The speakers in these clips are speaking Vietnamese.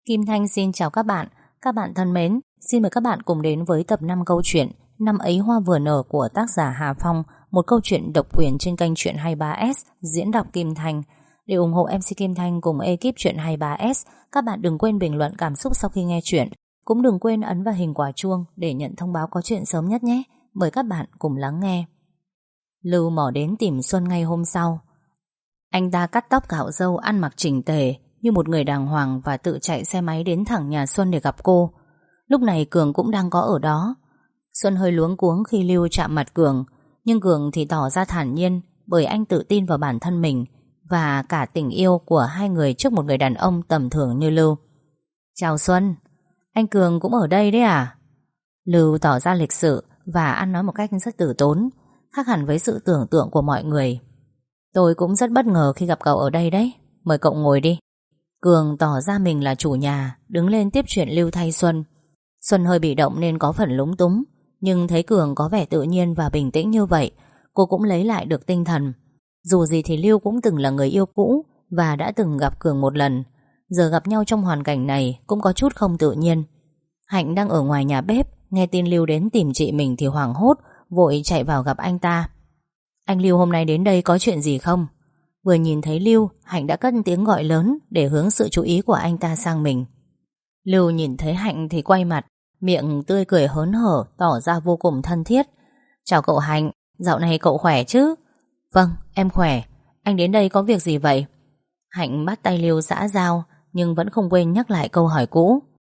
Kim Thanh xin chào các bạn. Các bạn thân mến, xin mời các bạn cùng đến với tập 5 câu chuyện Năm ấy hoa vừa nở của tác giả Hà Phong, một câu chuyện độc quyền trên kênh Chuyện 23S, diễn đọc Kim Thanh. Để ủng hộ MC Kim Thanh cùng ekip Chuyện 23S, các bạn đừng quên bình luận cảm xúc sau khi nghe chuyện. Cũng đừng quên ấn vào hình quả chuông để nhận thông báo có chuyện sớm nhất nhé. Mời các bạn cùng lắng nghe. Lưu mò đến tìm Xuân ngay hôm sau. Anh ta cắt tóc cạo râu, ăn mặc chỉnh tề như một người đàng hoàng và tự chạy xe máy đến thẳng nhà Xuân để gặp cô. Lúc này Cường cũng đang có ở đó. Xuân hơi luống cuống khi Lưu chạm mặt Cường, nhưng Cường thì tỏ ra thản nhiên bởi anh tự tin vào bản thân mình và cả tình yêu của hai người trước một người đàn ông tầm thường như Lưu. Chào Xuân, anh Cường cũng ở đây đấy à? Lưu tỏ ra lịch sự và ăn nói một cách rất tử tốn, khác hẳn với sự tưởng tượng của mọi người. Tôi cũng rất bất ngờ khi gặp cậu ở đây đấy. Mời cậu ngồi đi. Cường tỏ ra mình là chủ nhà, đứng lên tiếp chuyện Lưu thay Xuân. Xuân hơi bị động nên có phần lúng túng, nhưng thấy Cường có vẻ tự nhiên và bình tĩnh như vậy, cô cũng lấy lại được tinh thần. Dù gì thì Lưu cũng từng là người yêu cũ và đã từng gặp Cường một lần. Giờ gặp nhau trong hoàn cảnh này cũng có chút không tự nhiên. Hạnh đang ở ngoài nhà bếp, nghe tin Lưu đến tìm chị mình thì hoảng hốt, vội chạy vào gặp anh ta. Anh Lưu hôm nay đến đây có chuyện gì không? Vừa nhìn thấy Lưu, Hạnh đã cất tiếng gọi lớn để hướng sự chú ý của anh ta sang mình. Lưu nhìn thấy Hạnh thì quay mặt, miệng tươi cười hớn hở, tỏ ra vô cùng thân thiết. Chào cậu Hạnh, dạo này cậu khỏe chứ? Vâng, em khỏe. Anh đến đây có việc gì vậy? Hạnh bắt tay Lưu xã giao, nhưng vẫn không quên nhắc lại câu hỏi cũ.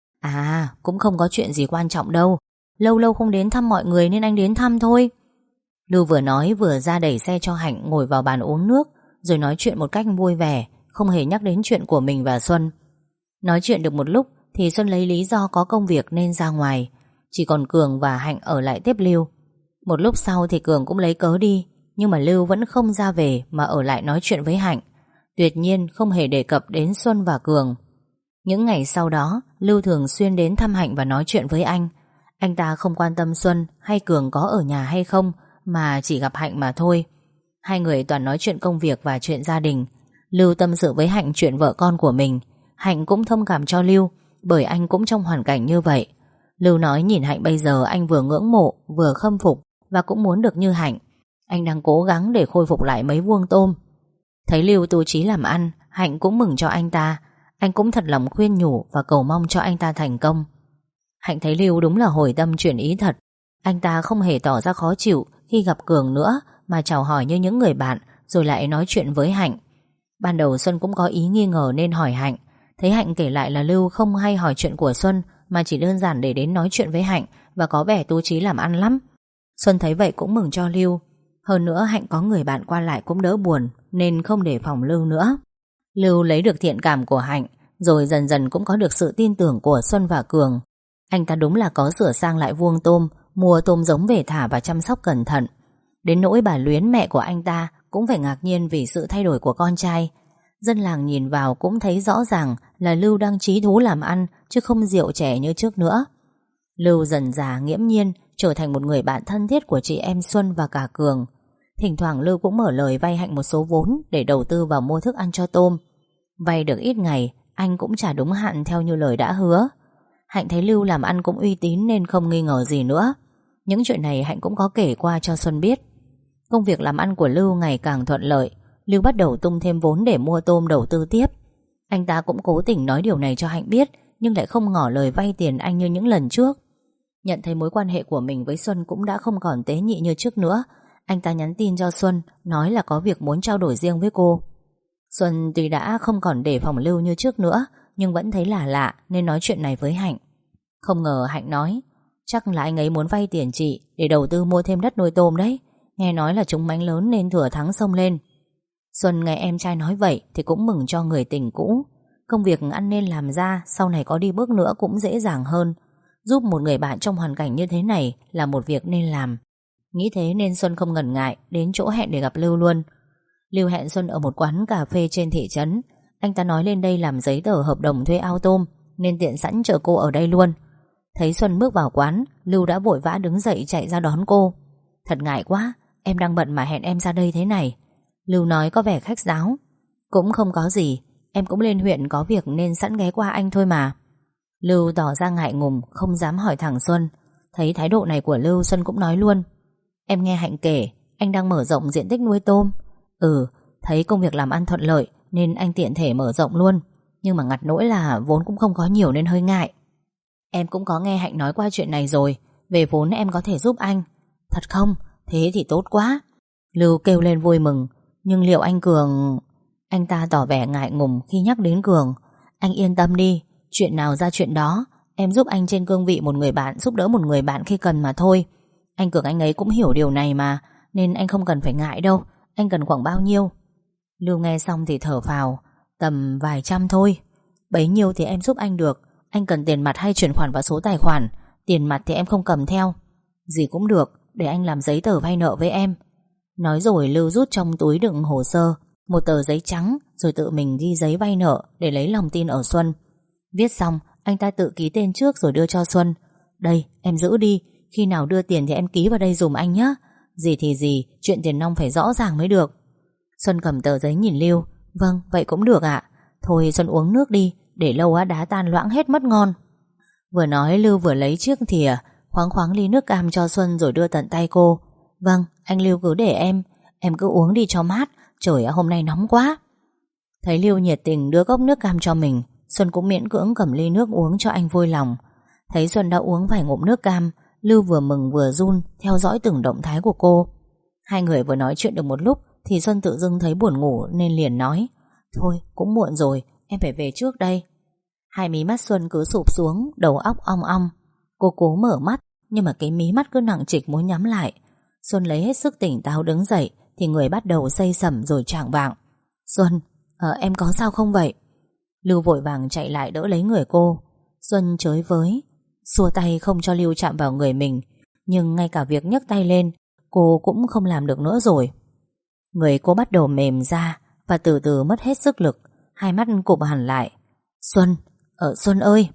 À, cũng không có chuyện gì quan trọng đâu. Lâu lâu không đến thăm mọi người nên anh đến thăm thôi. Lưu vừa nói vừa ra đẩy xe cho Hạnh ngồi vào bàn uống nước, rồi nói chuyện một cách vui vẻ, không hề nhắc đến chuyện của mình và Xuân. Nói chuyện được một lúc thì Xuân lấy lý do có công việc nên ra ngoài, chỉ còn Cường và Hạnh ở lại tiếp Lưu. Một lúc sau thì Cường cũng lấy cớ đi, nhưng mà Lưu vẫn không ra về mà ở lại nói chuyện với Hạnh, tuyệt nhiên không hề đề cập đến Xuân và Cường. Những ngày sau đó, Lưu thường xuyên đến thăm Hạnh và nói chuyện với anh. Anh ta không quan tâm Xuân hay Cường có ở nhà hay không, mà chỉ gặp Hạnh mà thôi. Hai người toàn nói chuyện công việc và chuyện gia đình. Lưu tâm sự với Hạnh chuyện vợ con của mình. Hạnh cũng thông cảm cho Lưu, bởi anh cũng trong hoàn cảnh như vậy. Lưu nói nhìn Hạnh bây giờ anh vừa ngưỡng mộ, vừa khâm phục và cũng muốn được như Hạnh. Anh đang cố gắng để khôi phục lại mấy vuông tôm. Thấy Lưu tu chí làm ăn, Hạnh cũng mừng cho anh ta. Anh cũng thật lòng khuyên nhủ và cầu mong cho anh ta thành công. Hạnh thấy Lưu đúng là hồi tâm chuyển ý thật. Anh ta không hề tỏ ra khó chịu khi gặp Cường nữa, mà chào hỏi như những người bạn, rồi lại nói chuyện với Hạnh. Ban đầu Xuân cũng có ý nghi ngờ nên hỏi Hạnh. Thấy Hạnh kể lại là Lưu không hay hỏi chuyện của Xuân, mà chỉ đơn giản để đến nói chuyện với Hạnh và có vẻ tu chí làm ăn lắm. Xuân thấy vậy cũng mừng cho Lưu. Hơn nữa Hạnh có người bạn qua lại cũng đỡ buồn, nên không đề phòng Lưu nữa. Lưu lấy được thiện cảm của Hạnh, rồi dần dần cũng có được sự tin tưởng của Xuân và Cường. Anh ta đúng là có sửa sang lại vuông tôm, mua tôm giống về thả và chăm sóc cẩn thận. Đến nỗi bà Luyến, mẹ của anh ta, cũng phải ngạc nhiên vì sự thay đổi của con trai. Dân làng nhìn vào cũng thấy rõ ràng là Lưu đang chí thú làm ăn, chứ không rượu trẻ như trước nữa. Lưu dần dà nghiễm nhiên trở thành một người bạn thân thiết của chị em Xuân và cả Cường. Thỉnh thoảng Lưu cũng mở lời vay Hạnh một số vốn để đầu tư vào mua thức ăn cho tôm. Vay được ít ngày, anh cũng trả đúng hạn theo như lời đã hứa. Hạnh thấy Lưu làm ăn cũng uy tín nên không nghi ngờ gì nữa. Những chuyện này Hạnh cũng có kể qua cho Xuân biết. Công việc làm ăn của Lưu ngày càng thuận lợi. Lưu bắt đầu tung thêm vốn để mua tôm đầu tư tiếp. Anh ta cũng cố tình nói điều này cho Hạnh biết, nhưng lại không ngỏ lời vay tiền anh như những lần trước. Nhận thấy mối quan hệ của mình với Xuân cũng đã không còn tế nhị như trước nữa, anh ta nhắn tin cho Xuân, nói là có việc muốn trao đổi riêng với cô. Xuân tuy đã không còn đề phòng Lưu như trước nữa, nhưng vẫn thấy lạ lạ nên nói chuyện này với Hạnh. Không ngờ Hạnh nói, chắc là anh ấy muốn vay tiền chị để đầu tư mua thêm đất nuôi tôm đấy. Nghe nói là chúng mánh lớn nên thừa thắng xông lên. Xuân nghe em trai nói vậy thì cũng mừng cho người tình cũ. Công việc ăn nên làm ra, sau này có đi bước nữa cũng dễ dàng hơn. Giúp một người bạn trong hoàn cảnh như thế này là một việc nên làm. Nghĩ thế nên Xuân không ngần ngại đến chỗ hẹn để gặp Lưu luôn. Lưu hẹn Xuân ở một quán cà phê trên thị trấn. Anh ta nói lên đây làm giấy tờ hợp đồng thuê ao tôm, nên tiện sẵn chờ cô ở đây luôn. Thấy Xuân bước vào quán, Lưu đã vội vã đứng dậy chạy ra đón cô. Thật ngại quá, em đang bận mà hẹn em ra đây thế này. Lưu nói có vẻ khách sáo. Cũng không có gì, Em cũng lên huyện có việc nên sẵn ghé qua anh thôi mà. Lưu tỏ ra ngại ngùng, không dám hỏi thẳng Xuân. Thấy thái độ này của Lưu, Xuân cũng nói luôn: Em nghe Hạnh kể anh đang mở rộng diện tích nuôi tôm. Thấy công việc làm ăn thuận lợi nên anh tiện thể mở rộng luôn. Nhưng mà ngặt nỗi là vốn cũng không có nhiều nên hơi ngại. Em cũng có nghe Hạnh nói qua chuyện này rồi. Về vốn em có thể giúp anh. Thật không? Thế thì tốt quá. Lưu kêu lên vui mừng. Nhưng liệu anh Cường... Anh ta tỏ vẻ ngại ngùng khi nhắc đến Cường. Anh yên tâm đi, chuyện nào ra chuyện đó. Em giúp anh trên cương vị một người bạn giúp đỡ một người bạn khi cần mà thôi. Anh Cường anh ấy cũng hiểu điều này mà, nên anh không cần phải ngại đâu. Anh cần khoảng bao nhiêu? Lưu nghe xong thì thở phào. Tầm vài trăm thôi. Bấy nhiêu thì em giúp anh được. Anh cần tiền mặt hay chuyển khoản vào số tài khoản? Tiền mặt thì em không cầm theo. Gì cũng được, để anh làm giấy tờ vay nợ với em. Nói rồi Lưu rút trong túi đựng hồ sơ một tờ giấy trắng, rồi tự mình ghi giấy vay nợ để lấy lòng tin ở Xuân. Viết xong, anh ta tự ký tên trước rồi đưa cho Xuân. Đây, em giữ đi. Khi nào đưa tiền thì em ký vào đây dùm anh nhé. Gì thì gì, chuyện tiền nong phải rõ ràng mới được. Xuân cầm tờ giấy nhìn Lưu. Vâng, vậy cũng được ạ. Thôi Xuân uống nước đi, để lâu á đá tan loãng hết mất ngon. Vừa nói Lưu vừa lấy chiếc thìa khoáng khoáng ly nước cam cho Xuân rồi đưa tận tay cô. Vâng, anh Lưu cứ để em cứ uống đi cho mát. Trời ạ, hôm nay nóng quá. Thấy Lưu nhiệt tình đưa cốc nước cam cho mình, Xuân cũng miễn cưỡng cầm ly nước uống cho anh vui lòng. Thấy Xuân đã uống vài ngụm nước cam, Lưu vừa mừng vừa run theo dõi từng động thái của cô. Hai người vừa nói chuyện được một lúc thì Xuân tự dưng thấy buồn ngủ nên liền nói: Thôi cũng muộn rồi, em phải về trước đây. Hai mí mắt Xuân cứ sụp xuống, đầu óc ong ong. Cô cố mở mắt, nhưng mà cái mí mắt cứ nặng trịch muốn nhắm lại. Xuân lấy hết sức tỉnh táo đứng dậy thì người bắt đầu say sẩm rồi choạng vạng. Xuân, em có sao không vậy? Lưu vội vàng chạy lại đỡ lấy người cô. Xuân chới với, xua tay không cho Lưu chạm vào người mình. Nhưng ngay cả việc nhấc tay lên cô cũng không làm được nữa rồi. Người cô bắt đầu mềm ra và từ từ mất hết sức lực. Hai mắt cụp hẳn lại. Xuân, Xuân ơi.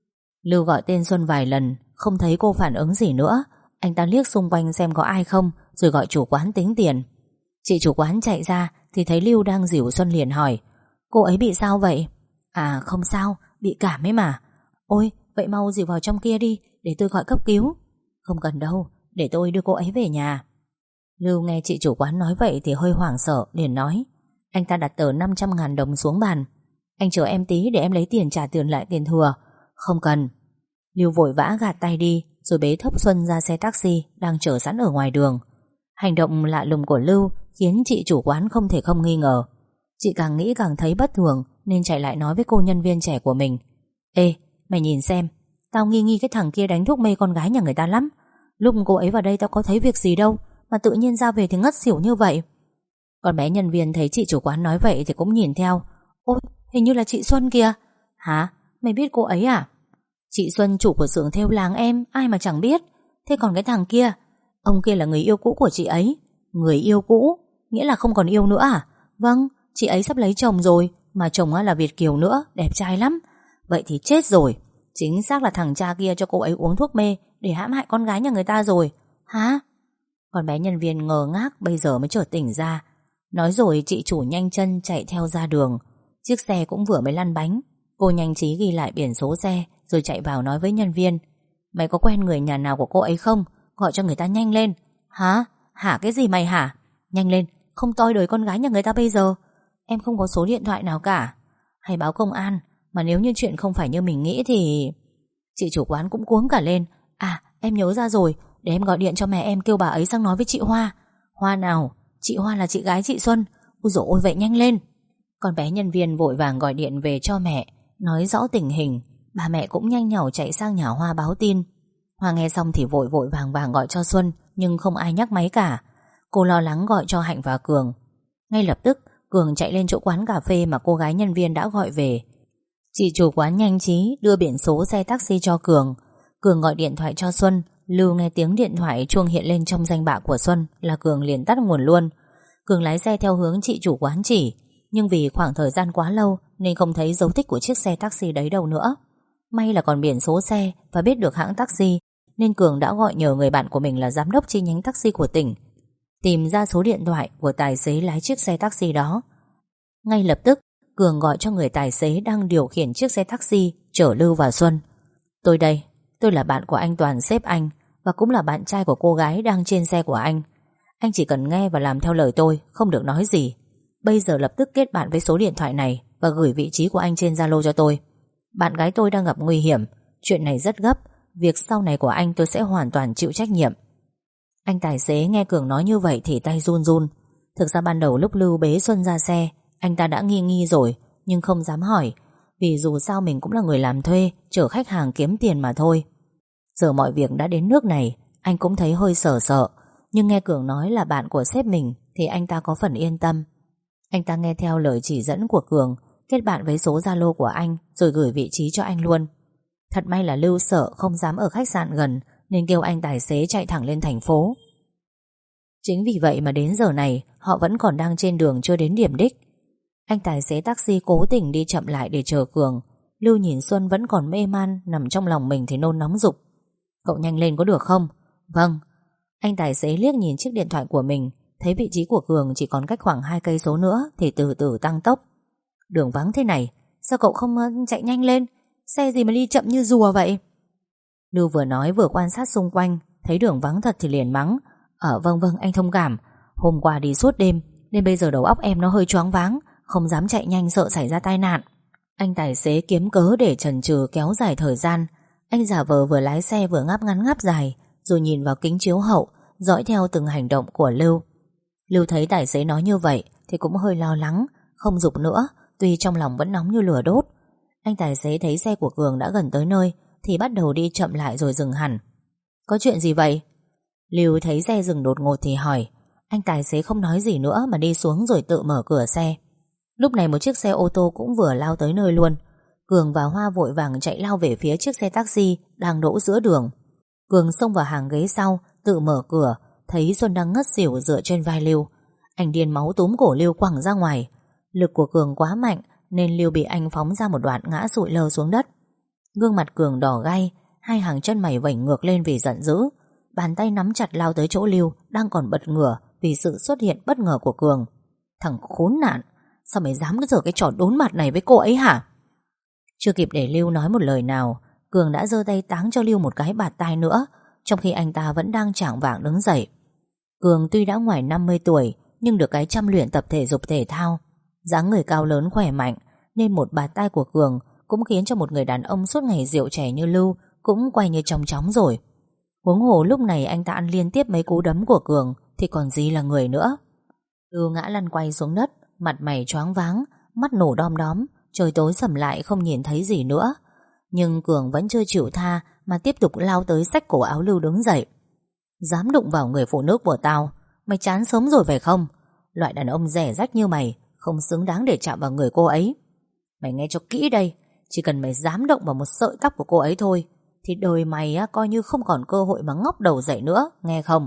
Lưu gọi tên Xuân vài lần, không thấy cô phản ứng gì nữa. Anh ta liếc xung quanh xem có ai không, rồi gọi chủ quán tính tiền. Chị chủ quán chạy ra thì thấy Lưu đang dìu Xuân liền hỏi: Cô ấy bị sao vậy? À không sao, bị cảm ấy mà. Ôi, vậy mau dìu vào trong kia đi, để tôi gọi cấp cứu. Không cần đâu, để tôi đưa cô ấy về nhà. Lưu nghe chị chủ quán nói vậy thì hơi hoảng sợ, liền nói. Anh ta đặt tờ 500.000 đồng xuống bàn. Anh chờ em tí để em lấy tiền trả tiền lại tiền thừa. Không cần. Lưu vội vã gạt tay đi, rồi bế thốc Xuân ra xe taxi đang chờ sẵn ở ngoài đường. Hành động lạ lùng của Lưu khiến chị chủ quán không thể không nghi ngờ. Chị càng nghĩ càng thấy bất thường nên chạy lại nói với cô nhân viên trẻ của mình: Ê, mày nhìn xem, tao nghi nghi cái thằng kia đánh thuốc mê con gái nhà người ta lắm. Lúc cô ấy vào đây tao có thấy việc gì đâu, mà tự nhiên ra về thì ngất xỉu như vậy. Con bé nhân viên thấy chị chủ quán nói vậy thì cũng nhìn theo. Ôi, hình như là chị Xuân kìa. Hả? Mày biết cô ấy à? Chị Xuân chủ của xưởng thêu làng em, ai mà chẳng biết. Thế còn cái thằng kia? Ông kia là người yêu cũ của chị ấy. Người yêu cũ? Nghĩa là không còn yêu nữa à? Vâng, chị ấy sắp lấy chồng rồi. Mà chồng là Việt kiều nữa, đẹp trai lắm. Vậy thì chết rồi. Chính xác là thằng cha kia cho cô ấy uống thuốc mê để hãm hại con gái nhà người ta rồi. Hả? Con bé nhân viên ngờ ngác bây giờ mới chợt tỉnh ra. Nói rồi chị chủ nhanh chân chạy theo ra đường. Chiếc xe cũng vừa mới lăn bánh. Cô nhanh trí ghi lại biển số xe rồi chạy vào nói với nhân viên: Mày có quen người nhà nào của cô ấy không? Gọi cho người ta nhanh lên. Hả? Hả cái gì mày hả? Nhanh lên, không toi đời con gái nhà người ta bây giờ. Em không có số điện thoại nào cả. Hay báo công an. Mà nếu như chuyện không phải như mình nghĩ thì... Chị chủ quán cũng cuống cả lên. À, em nhớ ra rồi, để em gọi điện cho mẹ em kêu bà ấy sang nói với chị Hoa. Hoa nào? Chị Hoa là chị gái chị Xuân. Ôi dồi ôi, vậy nhanh lên. Con bé nhân viên vội vàng gọi điện về cho mẹ, nói rõ tình hình. Bà mẹ cũng nhanh nhảu chạy sang nhà Hoa báo tin. Hoa nghe xong thì vội vội vàng vàng gọi cho Xuân, nhưng không ai nhắc máy cả. Cô lo lắng gọi cho Hạnh và Cường. Ngay lập tức Cường chạy lên chỗ quán cà phê mà cô gái nhân viên đã gọi về. Chị chủ quán nhanh trí đưa biển số xe taxi cho Cường. Cường gọi điện thoại cho Xuân. Lưu nghe tiếng điện thoại chuông hiện lên trong danh bạ của Xuân là Cường liền tắt nguồn luôn. Cường lái xe theo hướng chị chủ quán chỉ, nhưng vì khoảng thời gian quá lâu nên không thấy dấu tích của chiếc xe taxi đấy đâu nữa. May là còn biển số xe và biết được hãng taxi, nên Cường đã gọi nhờ người bạn của mình là giám đốc chi nhánh taxi của tỉnh tìm ra số điện thoại của tài xế lái chiếc xe taxi đó. Ngay lập tức Cường gọi cho người tài xế đang điều khiển chiếc xe taxi chở Lưu và Xuân. Tôi đây, tôi là bạn của anh Toàn sếp anh, và cũng là bạn trai của cô gái đang trên xe của anh. Anh chỉ cần nghe và làm theo lời tôi, không được nói gì. Bây giờ lập tức kết bạn với số điện thoại này và gửi vị trí của anh trên Zalo cho tôi. Bạn gái tôi đang gặp nguy hiểm. Chuyện này rất gấp. Việc sau này của anh tôi sẽ hoàn toàn chịu trách nhiệm. Anh tài xế nghe Cường nói như vậy thì tay run run. Thực ra ban đầu lúc Lưu bế Xuân ra xe, anh ta đã nghi rồi, nhưng không dám hỏi, vì dù sao mình cũng là người làm thuê, chở khách hàng kiếm tiền mà thôi. Giờ mọi việc đã đến nước này, anh cũng thấy hơi sợ. Nhưng nghe Cường nói là bạn của sếp mình thì anh ta có phần yên tâm. Anh ta nghe theo lời chỉ dẫn của Cường, kết bạn với số Zalo của anh rồi gửi vị trí cho anh luôn. Thật may là Lưu sợ không dám ở khách sạn gần, nên kêu anh tài xế chạy thẳng lên thành phố. Chính vì vậy mà đến giờ này họ vẫn còn đang trên đường chưa đến điểm đích. Anh tài xế taxi cố tình đi chậm lại để chờ Cường. Lưu nhìn Xuân vẫn còn mê man nằm trong lòng mình thì nôn nóng giục: Cậu nhanh lên có được không? Vâng. Anh tài xế liếc nhìn chiếc điện thoại của mình, thấy vị trí của Cường chỉ còn cách khoảng 2 cây số nữa thì từ từ tăng tốc. Đường vắng thế này, sao cậu không chạy nhanh lên? Xe gì mà đi chậm như rùa vậy? Lưu vừa nói vừa quan sát xung quanh, thấy đường vắng thật thì liền mắng: Vâng anh thông cảm. Hôm qua đi suốt đêm nên bây giờ đầu óc em nó hơi choáng váng, không dám chạy nhanh sợ xảy ra tai nạn. Anh tài xế kiếm cớ để chần chừ kéo dài thời gian. Anh giả vờ vừa lái xe vừa ngáp ngắn ngáp dài, rồi nhìn vào kính chiếu hậu, dõi theo từng hành động của Lưu. Lưu thấy tài xế nói như vậy thì cũng hơi lo lắng, không giục nữa, tuy trong lòng vẫn nóng như lửa đốt. Anh tài xế thấy xe của Cường đã gần tới nơi thì bắt đầu đi chậm lại rồi dừng hẳn. Có chuyện gì vậy? Lưu thấy xe dừng đột ngột thì hỏi. Anh tài xế không nói gì nữa mà đi xuống rồi tự mở cửa xe. Lúc này một chiếc xe ô tô cũng vừa lao tới nơi luôn. Cường và Hoa vội vàng chạy lao về phía chiếc xe taxi đang đỗ giữa đường. Cường xông vào hàng ghế sau, tự mở cửa, thấy Xuân đang ngất xỉu dựa trên vai Lưu. Anh điên máu túm cổ Lưu quẳng ra ngoài. Lực của Cường quá mạnh nên Lưu bị anh phóng ra một đoạn ngã sụi lơ xuống đất. Gương mặt Cường đỏ gay, hai hàng chân mày vểnh ngược lên vì giận dữ. Bàn tay nắm chặt lao tới chỗ Lưu đang còn bật ngửa vì sự xuất hiện bất ngờ của Cường. Thằng khốn nạn, sao mày dám giở cái trò đốn mặt này với cô ấy hả? Chưa kịp để Lưu nói một lời nào, Cường đã giơ tay táng cho Lưu một cái bạt tai nữa, trong khi anh ta vẫn đang chảng vạng đứng dậy. Cường tuy đã ngoài 50 tuổi nhưng được cái chăm luyện tập thể dục thể thao, dáng người cao lớn khỏe mạnh, nên một bạt tai của Cường cũng khiến cho một người đàn ông suốt ngày rượu chè như Lưu cũng quay như chong chóng rồi. Huống hồ lúc này anh ta ăn liên tiếp mấy cú đấm của Cường thì còn gì là người nữa. Lưu ngã lăn quay xuống đất, mặt mày choáng váng, mắt nổ đom đóm, trời tối sầm lại không nhìn thấy gì nữa. Nhưng Cường vẫn chưa chịu tha mà tiếp tục lao tới xách cổ áo Lưu đứng dậy. Dám đụng vào người phụ nữ của tao, mày chán sớm rồi phải không? Loại đàn ông rẻ rách như mày không xứng đáng để chạm vào người cô ấy. Mày nghe cho kỹ đây, chỉ cần mày dám động vào một sợi tóc của cô ấy thôi thì đời mày coi như không còn cơ hội mà ngóc đầu dậy nữa, nghe không?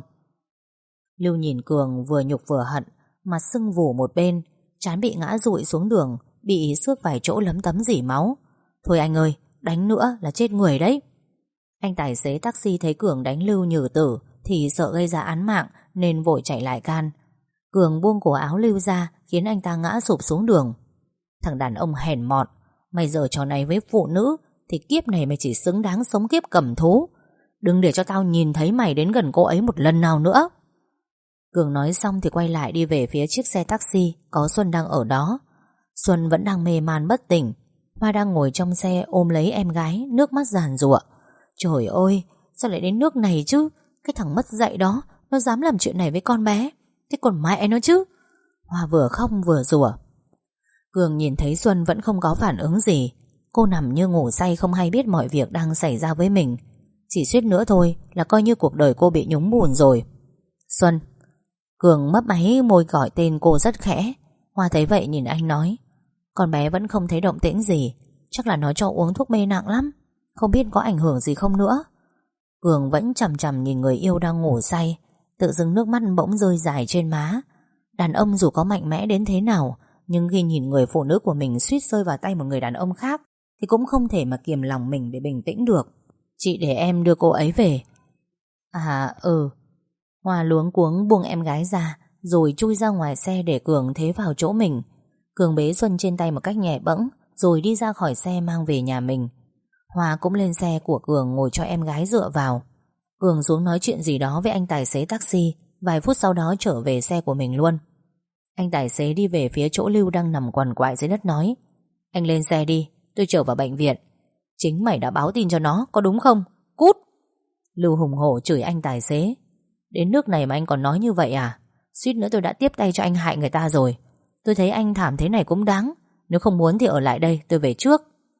Lưu nhìn Cường vừa nhục vừa hận, mặt sưng vù một bên, trán bị ngã dụi xuống đường, bị xước vài chỗ lấm tấm rỉ máu. Thôi anh ơi, đánh nữa là chết người đấy. Anh tài xế taxi thấy Cường đánh Lưu nhừ tử thì sợ gây ra án mạng nên vội chạy lại can. Cường buông cổ áo Lưu ra khiến anh ta ngã sụp xuống đường. Thằng đàn ông hèn mọn, mày giở trò này với phụ nữ thì kiếp này mày chỉ xứng đáng sống kiếp cầm thú. Đừng để cho tao nhìn thấy mày đến gần cô ấy một lần nào nữa. Cường nói xong thì quay lại đi về phía chiếc xe taxi có Xuân đang ở đó. Xuân vẫn đang mê man bất tỉnh. Hoa đang ngồi trong xe ôm lấy em gái, nước mắt giàn giụa. Trời ơi, sao lại đến nước này chứ? Cái thằng mất dạy đó, nó dám làm chuyện này với con bé. Thế còn mẹ nó chứ? Hoa vừa khóc vừa rủa. Cường nhìn thấy Xuân vẫn không có phản ứng gì. Cô nằm như ngủ say không hay biết mọi việc đang xảy ra với mình. Chỉ suýt nữa thôi là coi như cuộc đời cô bị nhúng bùn rồi. Xuân. Cường mấp máy môi gọi tên cô rất khẽ. Hoa thấy vậy nhìn anh nói: Con bé vẫn không thấy động tĩnh gì, chắc là nó cho uống thuốc mê nặng lắm, không biết có ảnh hưởng gì không nữa. Cường vẫn chằm chằm nhìn người yêu đang ngủ say. Tự dưng nước mắt bỗng rơi dài trên má. Đàn ông dù có mạnh mẽ đến thế nào, nhưng khi nhìn người phụ nữ của mình suýt rơi vào tay một người đàn ông khác thì cũng không thể mà kiềm lòng mình để bình tĩnh được. Chị để em đưa cô ấy về. Hoa luống cuống buông em gái ra rồi chui ra ngoài xe để Cường thế vào chỗ mình. Cường bế Xuân trên tay một cách nhẹ bẫng, rồi đi ra khỏi xe mang về nhà mình. Hoa cũng lên xe của Cường ngồi cho em gái dựa vào. Cường xuống nói chuyện gì đó với anh tài xế taxi, vài phút sau đó trở về xe của mình luôn. Anh tài xế đi về phía chỗ Lưu đang nằm quằn quại dưới đất nói: Anh lên xe đi, tôi chở vào bệnh viện. Chính mày đã báo tin cho nó, có đúng không? Cút! Lưu hùng hổ chửi anh tài xế: Đến nước này mà anh còn nói như vậy à? Suýt nữa tôi đã tiếp tay cho anh hại người ta rồi. Tôi thấy anh thảm thế này cũng đáng. Nếu không muốn thì ở lại đây, tôi về trước.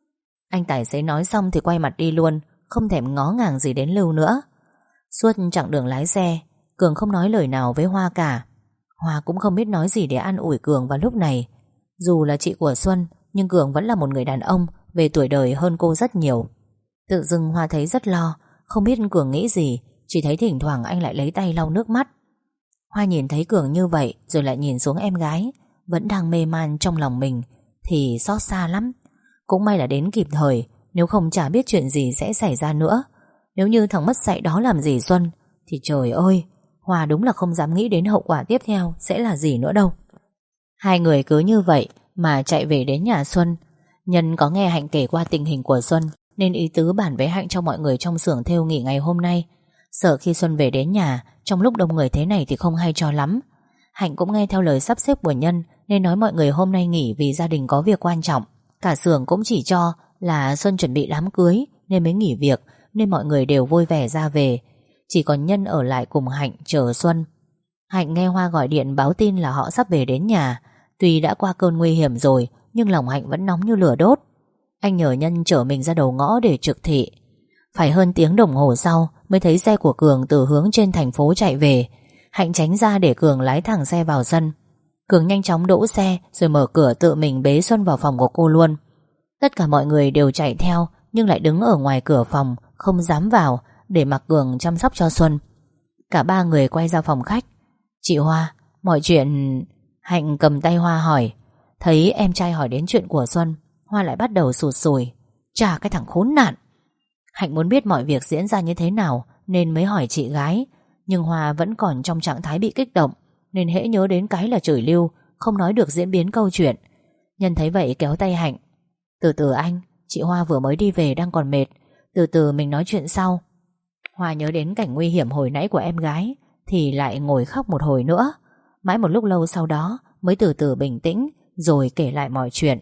Anh tài xế nói xong thì quay mặt đi luôn, không thèm ngó ngàng gì đến Lưu nữa. Suốt chặng đường lái xe, Cường không nói lời nào với Hoa cả. Hoa cũng không biết nói gì để an ủi Cường vào lúc này. Dù là chị của Xuân, nhưng Cường vẫn là một người đàn ông về tuổi đời hơn cô rất nhiều. Tự dưng Hoa thấy rất lo, không biết Cường nghĩ gì, chỉ thấy thỉnh thoảng anh lại lấy tay lau nước mắt. Hoa nhìn thấy Cường như vậy, rồi lại nhìn xuống em gái vẫn đang mê man trong lòng mình, thì xót xa lắm. Cũng may là đến kịp thời, nếu không chả biết chuyện gì sẽ xảy ra nữa. Nếu như thằng mất dạy đó làm gì Xuân thì trời ơi, Hoa đúng là không dám nghĩ đến hậu quả tiếp theo sẽ là gì nữa đâu. Hai người cứ như vậy mà chạy về đến nhà Xuân. Nhân có nghe Hạnh kể qua tình hình của Xuân, nên ý tứ bàn với Hạnh cho mọi người trong xưởng thêu nghỉ ngày hôm nay. Sợ khi Xuân về đến nhà trong lúc đông người thế này thì không hay cho lắm. Hạnh cũng nghe theo lời sắp xếp của Nhân, nên nói mọi người hôm nay nghỉ vì gia đình có việc quan trọng. Cả xưởng cũng chỉ cho là Xuân chuẩn bị đám cưới nên mới nghỉ việc, nên mọi người đều vui vẻ ra về. Chỉ còn Nhân ở lại cùng Hạnh chờ Xuân. Hạnh nghe Hoa gọi điện báo tin là họ sắp về đến nhà. Tuy đã qua cơn nguy hiểm rồi, nhưng lòng Hạnh vẫn nóng như lửa đốt. Anh nhờ Nhân chở mình ra đầu ngõ để trực thị. Phải hơn tiếng đồng hồ sau mới thấy xe của Cường từ hướng trên thành phố chạy về. Hạnh tránh ra để Cường lái thẳng xe vào sân. Cường nhanh chóng đỗ xe rồi mở cửa tự mình bế Xuân vào phòng của cô luôn. Tất cả mọi người đều chạy theo, nhưng lại đứng ở ngoài cửa phòng, không dám vào để mặc Cường chăm sóc cho Xuân. Cả ba người quay ra phòng khách. Chị Hoa, mọi chuyện... Hạnh cầm tay Hoa hỏi. Thấy em trai hỏi đến chuyện của Xuân, Hoa lại bắt đầu sụt sùi. Chà, cái thằng khốn nạn. Hạnh muốn biết mọi việc diễn ra như thế nào nên mới hỏi chị gái. Nhưng Hoa vẫn còn trong trạng thái bị kích động, nên hễ nhớ đến cái là chửi Lưu, không nói được diễn biến câu chuyện. Nhân thấy vậy kéo tay Hạnh. Từ từ anh, chị Hoa vừa mới đi về đang còn mệt, từ từ mình nói chuyện sau. Hoa nhớ đến cảnh nguy hiểm hồi nãy của em gái thì lại ngồi khóc một hồi nữa. Mãi một lúc lâu sau đó mới từ từ bình tĩnh, rồi kể lại mọi chuyện.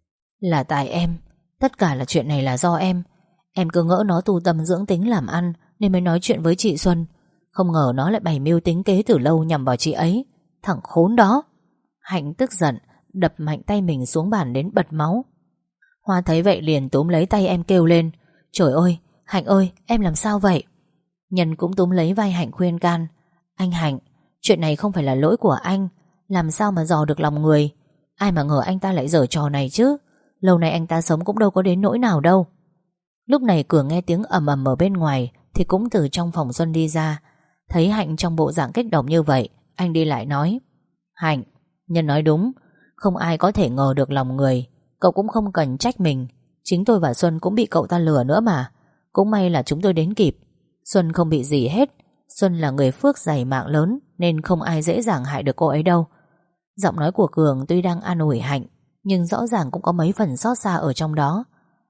Là tại em, tất cả là chuyện này là do em. Em cứ ngỡ nó tu tâm dưỡng tính làm ăn nên mới nói chuyện với chị Xuân. Không ngờ nó lại bày mưu tính kế từ lâu nhằm vào chị ấy. Thằng khốn đó. Hạnh tức giận đập mạnh tay mình xuống bàn đến bật máu. Hoa thấy vậy liền túm lấy tay em kêu lên. Trời ơi, Hạnh ơi, em làm sao vậy? Nhân cũng túm lấy vai Hạnh khuyên can. Anh Hạnh, chuyện này không phải là lỗi của anh. Làm sao mà dò được lòng người? Ai mà ngờ anh ta lại giở trò này chứ. Lâu nay anh ta sống cũng đâu có đến nỗi nào đâu. Lúc này Cường nghe tiếng ầm ầm ở bên ngoài thì cũng từ trong phòng Xuân đi ra. Thấy Hạnh trong bộ dạng kích động như vậy, anh đi lại nói. Hạnh, Nhân nói đúng, không ai có thể ngờ được lòng người. Cậu cũng không cần trách mình. Chính tôi và Xuân cũng bị cậu ta lừa nữa mà. Cũng may là chúng tôi đến kịp. Xuân không bị gì hết. Xuân là người phước dày mạng lớn, nên không ai dễ dàng hại được cô ấy đâu. Giọng nói của Cường tuy đang an ủi Hạnh, nhưng rõ ràng cũng có mấy phần xót xa ở trong đó.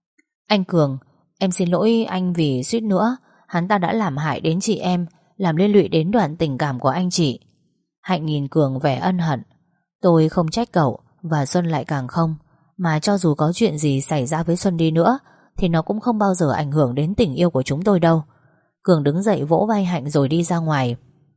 Anh Cường, em xin lỗi anh vì suýt nữa hắn ta đã làm hại đến chị em, làm liên lụy đến đoạn tình cảm của anh chị. Hạnh nhìn Cường vẻ ân hận. Tôi không trách cậu, và Xuân lại càng không. Mà cho dù có chuyện gì xảy ra với Xuân đi nữa thì nó cũng không bao giờ ảnh hưởng đến tình yêu của chúng tôi đâu. Cường đứng dậy vỗ vai Hạnh rồi đi ra ngoài.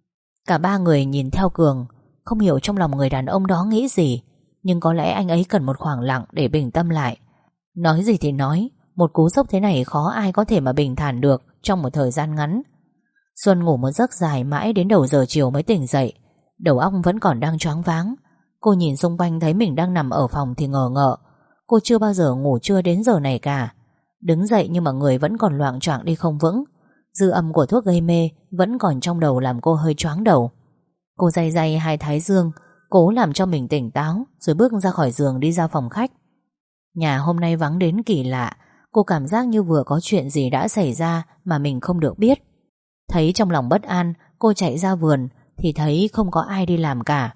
Cả ba người nhìn theo Cường, không hiểu trong lòng người đàn ông đó nghĩ gì, nhưng có lẽ anh ấy cần một khoảng lặng để bình tâm lại. Nói gì thì nói, một cú sốc thế này khó ai có thể mà bình thản được trong một thời gian ngắn. Xuân ngủ một giấc dài mãi đến đầu giờ chiều mới tỉnh dậy. Đầu óc vẫn còn đang choáng váng. Cô nhìn xung quanh thấy mình đang nằm ở phòng thì ngờ ngợ. Cô chưa bao giờ ngủ trưa đến giờ này cả. Đứng dậy nhưng mà người vẫn còn loạng choạng đi không vững. Dư âm của thuốc gây mê vẫn còn trong đầu làm cô hơi choáng đầu. Cô day day hai thái dương, cố làm cho mình tỉnh táo, rồi bước ra khỏi giường đi ra phòng khách. Nhà hôm nay vắng đến kỳ lạ. Cô cảm giác như vừa có chuyện gì đã xảy ra mà mình không được biết. Thấy trong lòng bất an, cô chạy ra vườn thì thấy không có ai đi làm cả.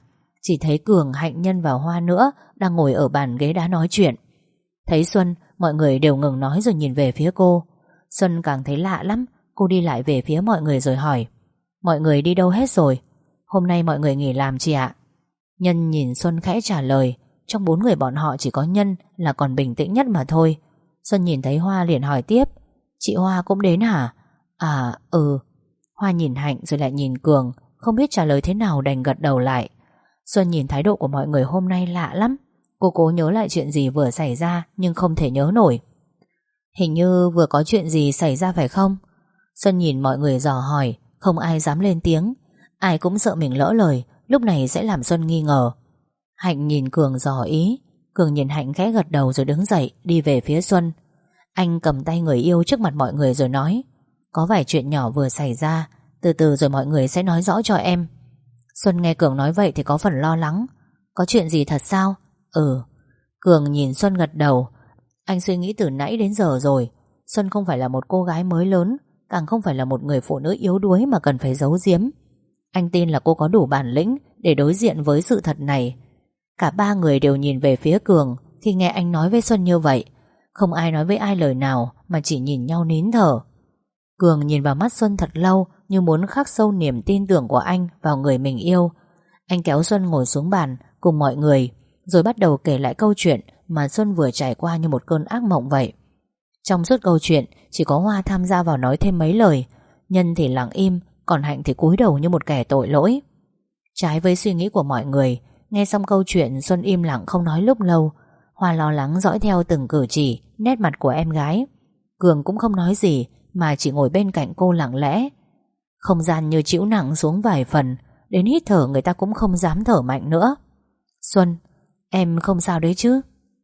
Chỉ thấy Cường, Hạnh, Nhân và Hoa nữa đang ngồi ở bàn ghế đá nói chuyện. Thấy Xuân, mọi người đều ngừng nói rồi nhìn về phía cô. Xuân càng thấy lạ lắm. Cô đi lại về phía mọi người rồi hỏi: mọi người đi đâu hết rồi? Hôm nay mọi người nghỉ làm chị ạ? Nhân nhìn Xuân khẽ trả lời. Trong 4 người bọn họ chỉ có Nhân là còn bình tĩnh nhất mà thôi. Xuân nhìn thấy Hoa liền hỏi tiếp: chị Hoa cũng đến hả? À ừ. Hoa nhìn Hạnh rồi lại nhìn Cường, không biết trả lời thế nào đành gật đầu lại. Xuân nhìn thái độ của mọi người hôm nay lạ lắm. Cô cố nhớ lại chuyện gì vừa xảy ra nhưng không thể nhớ nổi. Hình như vừa có chuyện gì xảy ra phải không? Xuân nhìn mọi người dò hỏi. Không ai dám lên tiếng. Ai cũng sợ mình lỡ lời, lúc này sẽ làm Xuân nghi ngờ. Hạnh nhìn Cường dò ý. Cường nhìn Hạnh khẽ gật đầu rồi đứng dậy đi về phía Xuân. Anh cầm tay người yêu trước mặt mọi người rồi nói: có vài chuyện nhỏ vừa xảy ra, từ từ rồi mọi người sẽ nói rõ cho em. Xuân nghe Cường nói vậy thì có phần lo lắng. Có chuyện gì thật sao? Ừ. Cường nhìn Xuân gật đầu. Anh suy nghĩ từ nãy đến giờ rồi. Xuân không phải là một cô gái mới lớn, càng không phải là một người phụ nữ yếu đuối mà cần phải giấu giếm. Anh tin là cô có đủ bản lĩnh để đối diện với sự thật này. Cả 3 người đều nhìn về phía Cường khi nghe anh nói với Xuân như vậy. Không ai nói với ai lời nào mà chỉ nhìn nhau nín thở. Cường nhìn vào mắt Xuân thật lâu, như muốn khắc sâu niềm tin tưởng của anh vào người mình yêu. Anh kéo Xuân ngồi xuống bàn cùng mọi người, rồi bắt đầu kể lại câu chuyện mà Xuân vừa trải qua như một cơn ác mộng vậy. Trong suốt câu chuyện chỉ có Hoa tham gia vào nói thêm mấy lời. Nhân thì lặng im, còn Hạnh thì cúi đầu như một kẻ tội lỗi. Trái với suy nghĩ của mọi người, nghe xong câu chuyện Xuân im lặng không nói lúc lâu. Hoa lo lắng dõi theo từng cử chỉ, nét mặt của em gái. Cường cũng không nói gì mà chỉ ngồi bên cạnh cô lặng lẽ. Không gian như trĩu nặng xuống vài phần, đến hít thở người ta cũng không dám thở mạnh nữa. Xuân, em không sao đấy chứ?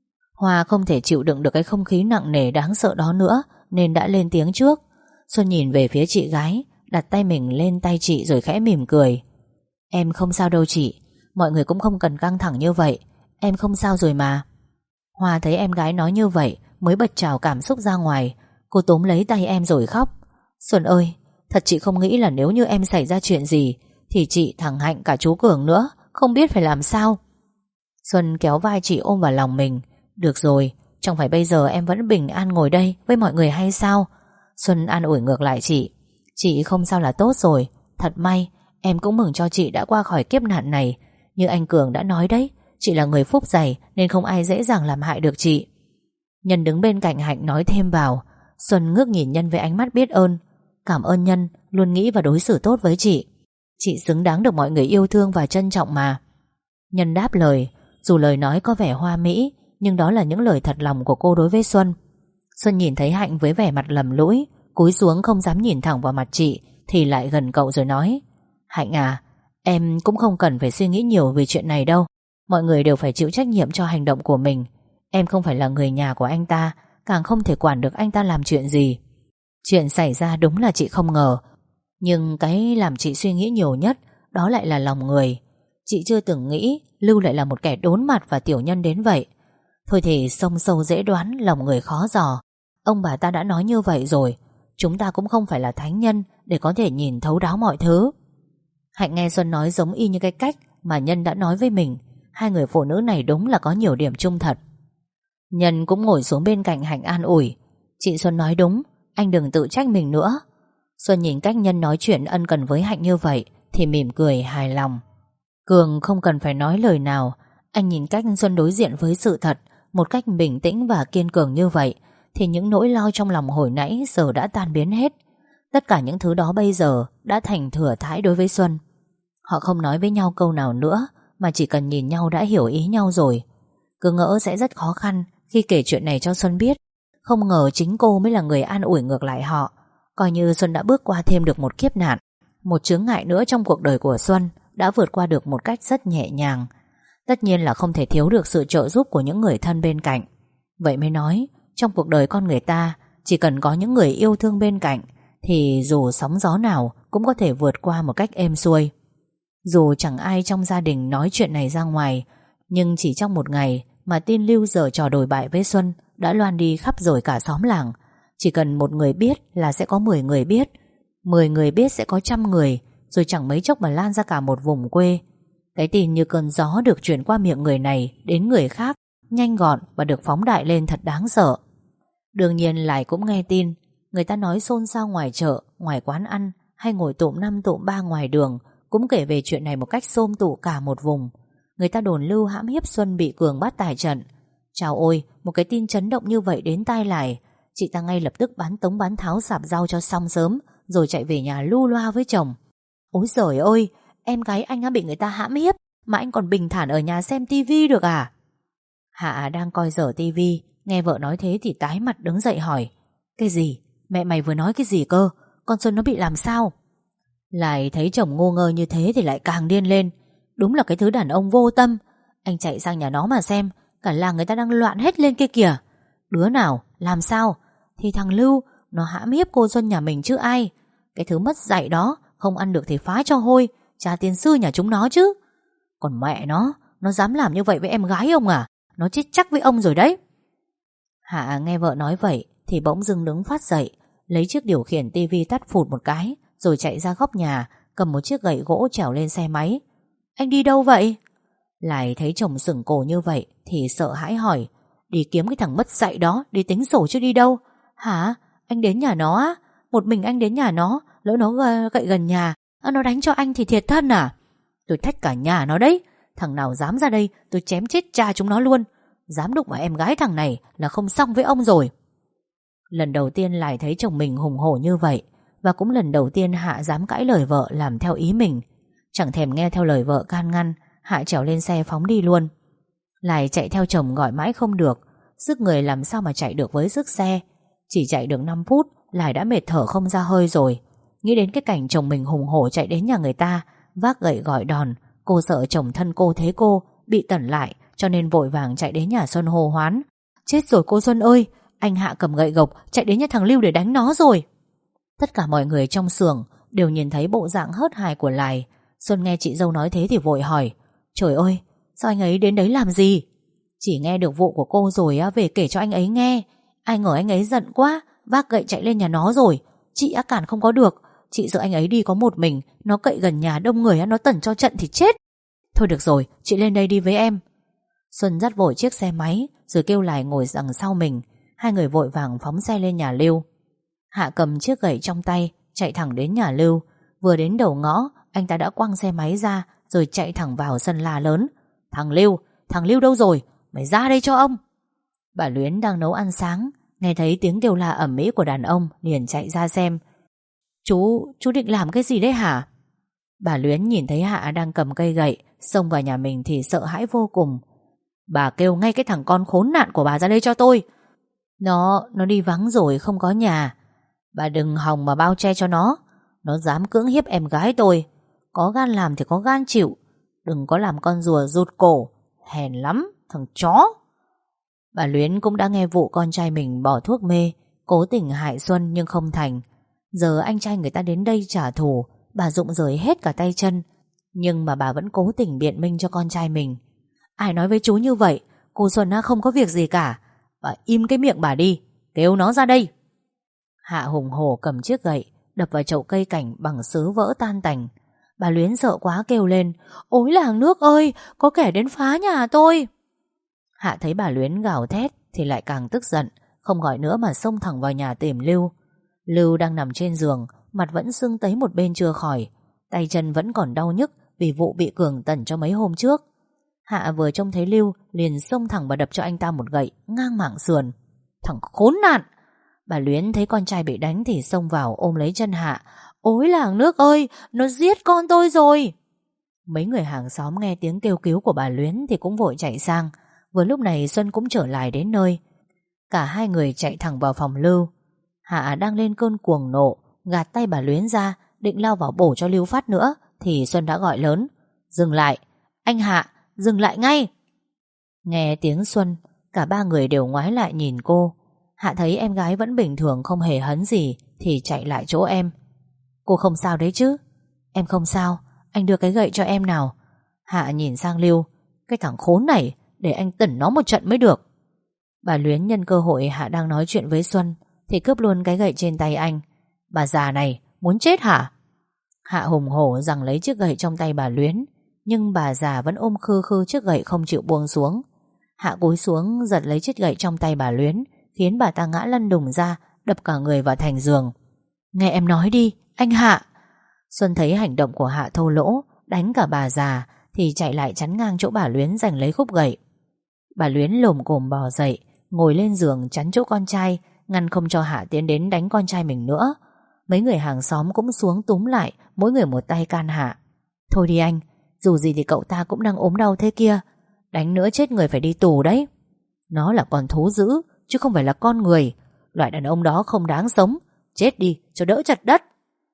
Hoa không thể chịu đựng được cái không khí nặng nề đáng sợ đó nữa nên đã lên tiếng trước. Xuân nhìn về phía chị gái, đặt tay mình lên tay chị rồi khẽ mỉm cười. Em không sao đâu chị, mọi người cũng không cần căng thẳng như vậy. Em không sao rồi mà. Hoa thấy em gái nói như vậy mới bật trào cảm xúc ra ngoài. Cô túm lấy tay em rồi khóc. Xuân ơi, thật chị không nghĩ là nếu như em xảy ra chuyện gì thì chị, thằng Hạnh, cả chú Cường nữa không biết phải làm sao. Xuân kéo vai chị ôm vào lòng mình. Được rồi, chẳng phải bây giờ em vẫn bình an ngồi đây với mọi người hay sao? Xuân an ủi ngược lại chị. Chị không sao là tốt rồi. Thật may, em cũng mừng cho chị đã qua khỏi kiếp nạn này. Như anh Cường đã nói đấy, chị là người phúc dày nên không ai dễ dàng làm hại được chị. Nhân đứng bên cạnh Hạnh nói thêm vào. Xuân ngước nhìn Nhân với ánh mắt biết ơn. Cảm ơn Nhân luôn nghĩ và đối xử tốt với chị. Chị xứng đáng được mọi người yêu thương và trân trọng mà. Nhân đáp lời. Dù lời nói có vẻ hoa mỹ, nhưng đó là những lời thật lòng của cô đối với Xuân. Xuân nhìn thấy Hạnh với vẻ mặt lầm lũi, cúi xuống không dám nhìn thẳng vào mặt chị, thì lại gần cậu rồi nói: Hạnh à, em cũng không cần phải suy nghĩ nhiều về chuyện này đâu. Mọi người đều phải chịu trách nhiệm cho hành động của mình. Em không phải là người nhà của anh ta, càng không thể quản được anh ta làm chuyện gì. Chuyện xảy ra đúng là chị không ngờ, nhưng cái làm chị suy nghĩ nhiều nhất đó lại là lòng người. Chị chưa từng nghĩ Lưu lại là một kẻ đốn mặt và tiểu nhân đến vậy. Thôi thì sông sâu dễ đoán, lòng người khó dò. Ông bà ta đã nói như vậy rồi. Chúng ta cũng không phải là thánh nhân để có thể nhìn thấu đáo mọi thứ. Hạnh nghe Xuân nói giống y như cái cách mà Nhân đã nói với mình. Hai người phụ nữ này đúng là có nhiều điểm chung thật. Nhân cũng ngồi xuống bên cạnh Hạnh an ủi. Chị Xuân nói đúng, anh đừng tự trách mình nữa. Xuân nhìn cách Nhân nói chuyện ân cần với Hạnh như vậy thì mỉm cười hài lòng. Cường không cần phải nói lời nào. Anh nhìn cách Xuân đối diện với sự thật một cách bình tĩnh và kiên cường như vậy thì những nỗi lo trong lòng hồi nãy giờ đã tan biến hết. Tất cả những thứ đó bây giờ đã thành thừa thãi đối với Xuân. Họ không nói với nhau câu nào nữa, mà chỉ cần nhìn nhau đã hiểu ý nhau rồi. Cứ ngỡ sẽ rất khó khăn khi kể chuyện này cho Xuân biết. Không ngờ chính cô mới là người an ủi ngược lại họ. Coi như Xuân đã bước qua thêm được một kiếp nạn. Một chướng ngại nữa trong cuộc đời của Xuân đã vượt qua được một cách rất nhẹ nhàng. Tất nhiên là không thể thiếu được sự trợ giúp của những người thân bên cạnh. Vậy mới nói, trong cuộc đời con người ta chỉ cần có những người yêu thương bên cạnh thì dù sóng gió nào cũng có thể vượt qua một cách êm xuôi. Dù chẳng ai trong gia đình nói chuyện này ra ngoài, nhưng chỉ trong một ngày mà tin Lưu giở trò đồi bại với Xuân đã loan đi khắp rồi cả xóm làng. Chỉ cần một người biết là sẽ có 10 người biết, 10 người biết sẽ có trăm người, rồi chẳng mấy chốc mà lan ra cả một vùng quê. Cái tin như cơn gió được chuyển qua miệng người này đến người khác, nhanh gọn và được phóng đại lên thật đáng sợ. Đương nhiên lại cũng nghe tin. Người ta nói xôn xao ngoài chợ, ngoài quán ăn, hay ngồi tụm năm tụm ba ngoài đường, cũng kể về chuyện này một cách xôm tụ cả một vùng. Người ta đồn Lưu hãm hiếp Xuân bị Cường bắt tại trận. Chào ôi, một cái tin chấn động như vậy đến tai lại, chị ta ngay lập tức bán tống bán tháo sạp rau cho xong sớm, rồi chạy về nhà lu loa với chồng. Ôi giời ơi, em gái anh đã bị người ta hãm hiếp mà anh còn bình thản ở nhà xem tivi được à? Hạ đang coi dở tivi, nghe vợ nói thế thì tái mặt đứng dậy hỏi: Cái gì? Mẹ mày vừa nói cái gì cơ? Con Xuân nó bị làm sao? Lại thấy chồng ngu ngơ như thế thì lại càng điên lên. Đúng là cái thứ đàn ông vô tâm. Anh chạy sang nhà nó mà xem, cả làng người ta đang loạn hết lên kia kìa. Đứa nào? Làm sao? Thì thằng Lưu, nó hãm hiếp cô Xuân nhà mình chứ ai. Cái thứ mất dạy đó, không ăn được thì phá cho hôi, trả tiền sư nhà chúng nó chứ. Còn mẹ nó dám làm như vậy với em gái ông à? Nó chết chắc với ông rồi đấy. Hạ nghe vợ nói vậy thì bỗng dưng đứng phát dậy, lấy chiếc điều khiển tivi tắt phụt một cái, rồi chạy ra góc nhà, cầm một chiếc gậy gỗ trèo lên xe máy. Anh đi đâu vậy? Lại thấy chồng sững cổ như vậy thì sợ hãi hỏi: Đi kiếm cái thằng mất dạy đó, đi tính sổ chứ đi đâu? Hả? Anh đến nhà nó á? Một mình anh đến nhà nó, lỡ nó gậy gần nhà, nó đánh cho anh thì thiệt thân à? Tôi thách cả nhà nó đấy. Thằng nào dám ra đây tôi chém chết cha chúng nó luôn. Dám đụng vào em gái thằng này là không xong với ông rồi. Lần đầu tiên lại thấy chồng mình hùng hổ như vậy, và cũng lần đầu tiên Hạ dám cãi lời vợ làm theo ý mình. Chẳng thèm nghe theo lời vợ can ngăn, Hạ trèo lên xe phóng đi luôn. Lại chạy theo chồng gọi mãi không được. Sức người làm sao mà chạy được với sức xe. Chỉ chạy được 5 phút Lại đã mệt thở không ra hơi rồi. Nghĩ đến cái cảnh chồng mình hùng hổ chạy đến nhà người ta, vác gậy gọi đòn, cô sợ chồng thân cô thế cô bị tẩn lại, cho nên vội vàng chạy đến nhà Xuân hô hoán: Chết rồi cô Xuân ơi, anh Hạ cầm gậy gộc chạy đến nhà thằng Lưu để đánh nó rồi. Tất cả mọi người trong xưởng đều nhìn thấy bộ dạng hớt hải của Lài. Xuân nghe chị dâu nói thế thì vội hỏi: Trời ơi, sao anh ấy đến đấy làm gì? Chỉ nghe được vụ của cô rồi về kể cho anh ấy nghe. Ai ngờ anh ấy giận quá, vác gậy chạy lên nhà nó rồi. Chị cản không có được. Chị sợ anh ấy đi có một mình, nó cậy gần nhà đông người, nó tẩn cho trận thì chết. Thôi được rồi, chị lên đây đi với em. Xuân dắt vội chiếc xe máy, rồi kêu Lài ngồi đằng sau mình. Hai người vội vàng phóng xe lên nhà Lưu. Hạ cầm chiếc gậy trong tay, chạy thẳng đến nhà Lưu. Vừa đến đầu ngõ, anh ta đã quăng xe máy ra, rồi chạy thẳng vào sân la lớn: Thằng Lưu đâu rồi? Mày ra đây cho ông. Bà Luyến đang nấu ăn sáng, nghe thấy tiếng kêu la ầm ĩ của đàn ông, liền chạy ra xem. Chú định làm cái gì đấy hả? Bà Luyến nhìn thấy Hạ đang cầm cây gậy xông vào nhà mình thì sợ hãi vô cùng. Bà kêu ngay cái thằng con khốn nạn của bà ra đây cho tôi. Nó đi vắng rồi, không có nhà. Bà đừng hòng mà bao che cho nó. Nó dám cưỡng hiếp em gái tôi. Có gan làm thì có gan chịu. Đừng có làm con rùa rụt cổ. Hèn lắm, thằng chó. Bà Luyến cũng đã nghe vụ con trai mình bỏ thuốc mê, cố tình hại Xuân nhưng không thành. Giờ anh trai người ta đến đây trả thù, bà rụng rời hết cả tay chân. Nhưng mà bà vẫn cố tình biện minh cho con trai mình. Ai nói với chú như vậy? Cô Xuân không có việc gì cả. Bà im cái miệng bà đi, kêu nó ra đây. Hạ hùng hổ cầm chiếc gậy đập vào chậu cây cảnh bằng sứ vỡ tan tành. Bà Luyến sợ quá kêu lên: Ôi làng nước ơi, có kẻ đến phá nhà tôi. Hạ thấy bà Luyến gào thét thì lại càng tức giận, không gọi nữa mà xông thẳng vào nhà tìm Lưu. Lưu đang nằm trên giường, mặt vẫn sưng tấy một bên chưa khỏi, tay chân vẫn còn đau nhức vì vụ bị Cường tẩn cho mấy hôm trước. Hạ vừa trông thấy Lưu liền xông thẳng và đập cho anh ta một gậy ngang mảng sườn. Thằng khốn nạn! Bà Luyến thấy con trai bị đánh thì xông vào ôm lấy chân Hạ. Ôi làng nước ơi, nó giết con tôi rồi! Mấy người hàng xóm nghe tiếng kêu cứu của bà Luyến thì cũng vội chạy sang. Vừa lúc này Xuân cũng trở lại đến nơi. Cả hai người chạy thẳng vào phòng Lưu. Hạ đang lên cơn cuồng nộ, gạt tay bà Luyến ra, định lao vào bổ cho Lưu phát nữa, thì Xuân đã gọi lớn: Dừng lại! Anh Hạ, dừng lại ngay! Nghe tiếng Xuân, cả ba người đều ngoái lại nhìn cô. Hạ thấy em gái vẫn bình thường, không hề hấn gì, thì chạy lại chỗ em. Cô không sao đấy chứ? Em không sao, anh đưa cái gậy cho em nào. Hạ nhìn sang Lưu: Cái thằng khốn này, để anh tẩn nó một trận mới được. Bà Luyến nhân cơ hội Hạ đang nói chuyện với Xuân thì cướp luôn cái gậy trên tay anh. Bà già này, muốn chết hả? Hạ hùng hổ giằng lấy chiếc gậy trong tay bà Luyến. nhưng bà già vẫn ôm khư khư chiếc gậy không chịu buông xuống. Hạ cúi xuống giật lấy chiếc gậy trong tay bà Luyến, khiến bà ta ngã lăn đùng ra, đập cả người vào thành giường. Nghe em nói đi, anh Hạ. Xuân thấy hành động của Hạ thô lỗ, đánh cả bà già, thì chạy lại chắn ngang chỗ bà Luyến giành lấy khúc gậy. Bà Luyến lồm cồm bò dậy, ngồi lên giường chắn chỗ con trai, ngăn không cho Hạ tiến đến đánh con trai mình nữa. Mấy người hàng xóm cũng xuống túm lại, mỗi người một tay can Hạ. Thôi đi anh, dù gì thì cậu ta cũng đang ốm đau thế kia, đánh nữa chết người phải đi tù đấy. Nó là con thú dữ, chứ không phải là con người. Loại đàn ông đó không đáng sống. Chết đi cho đỡ chật đất.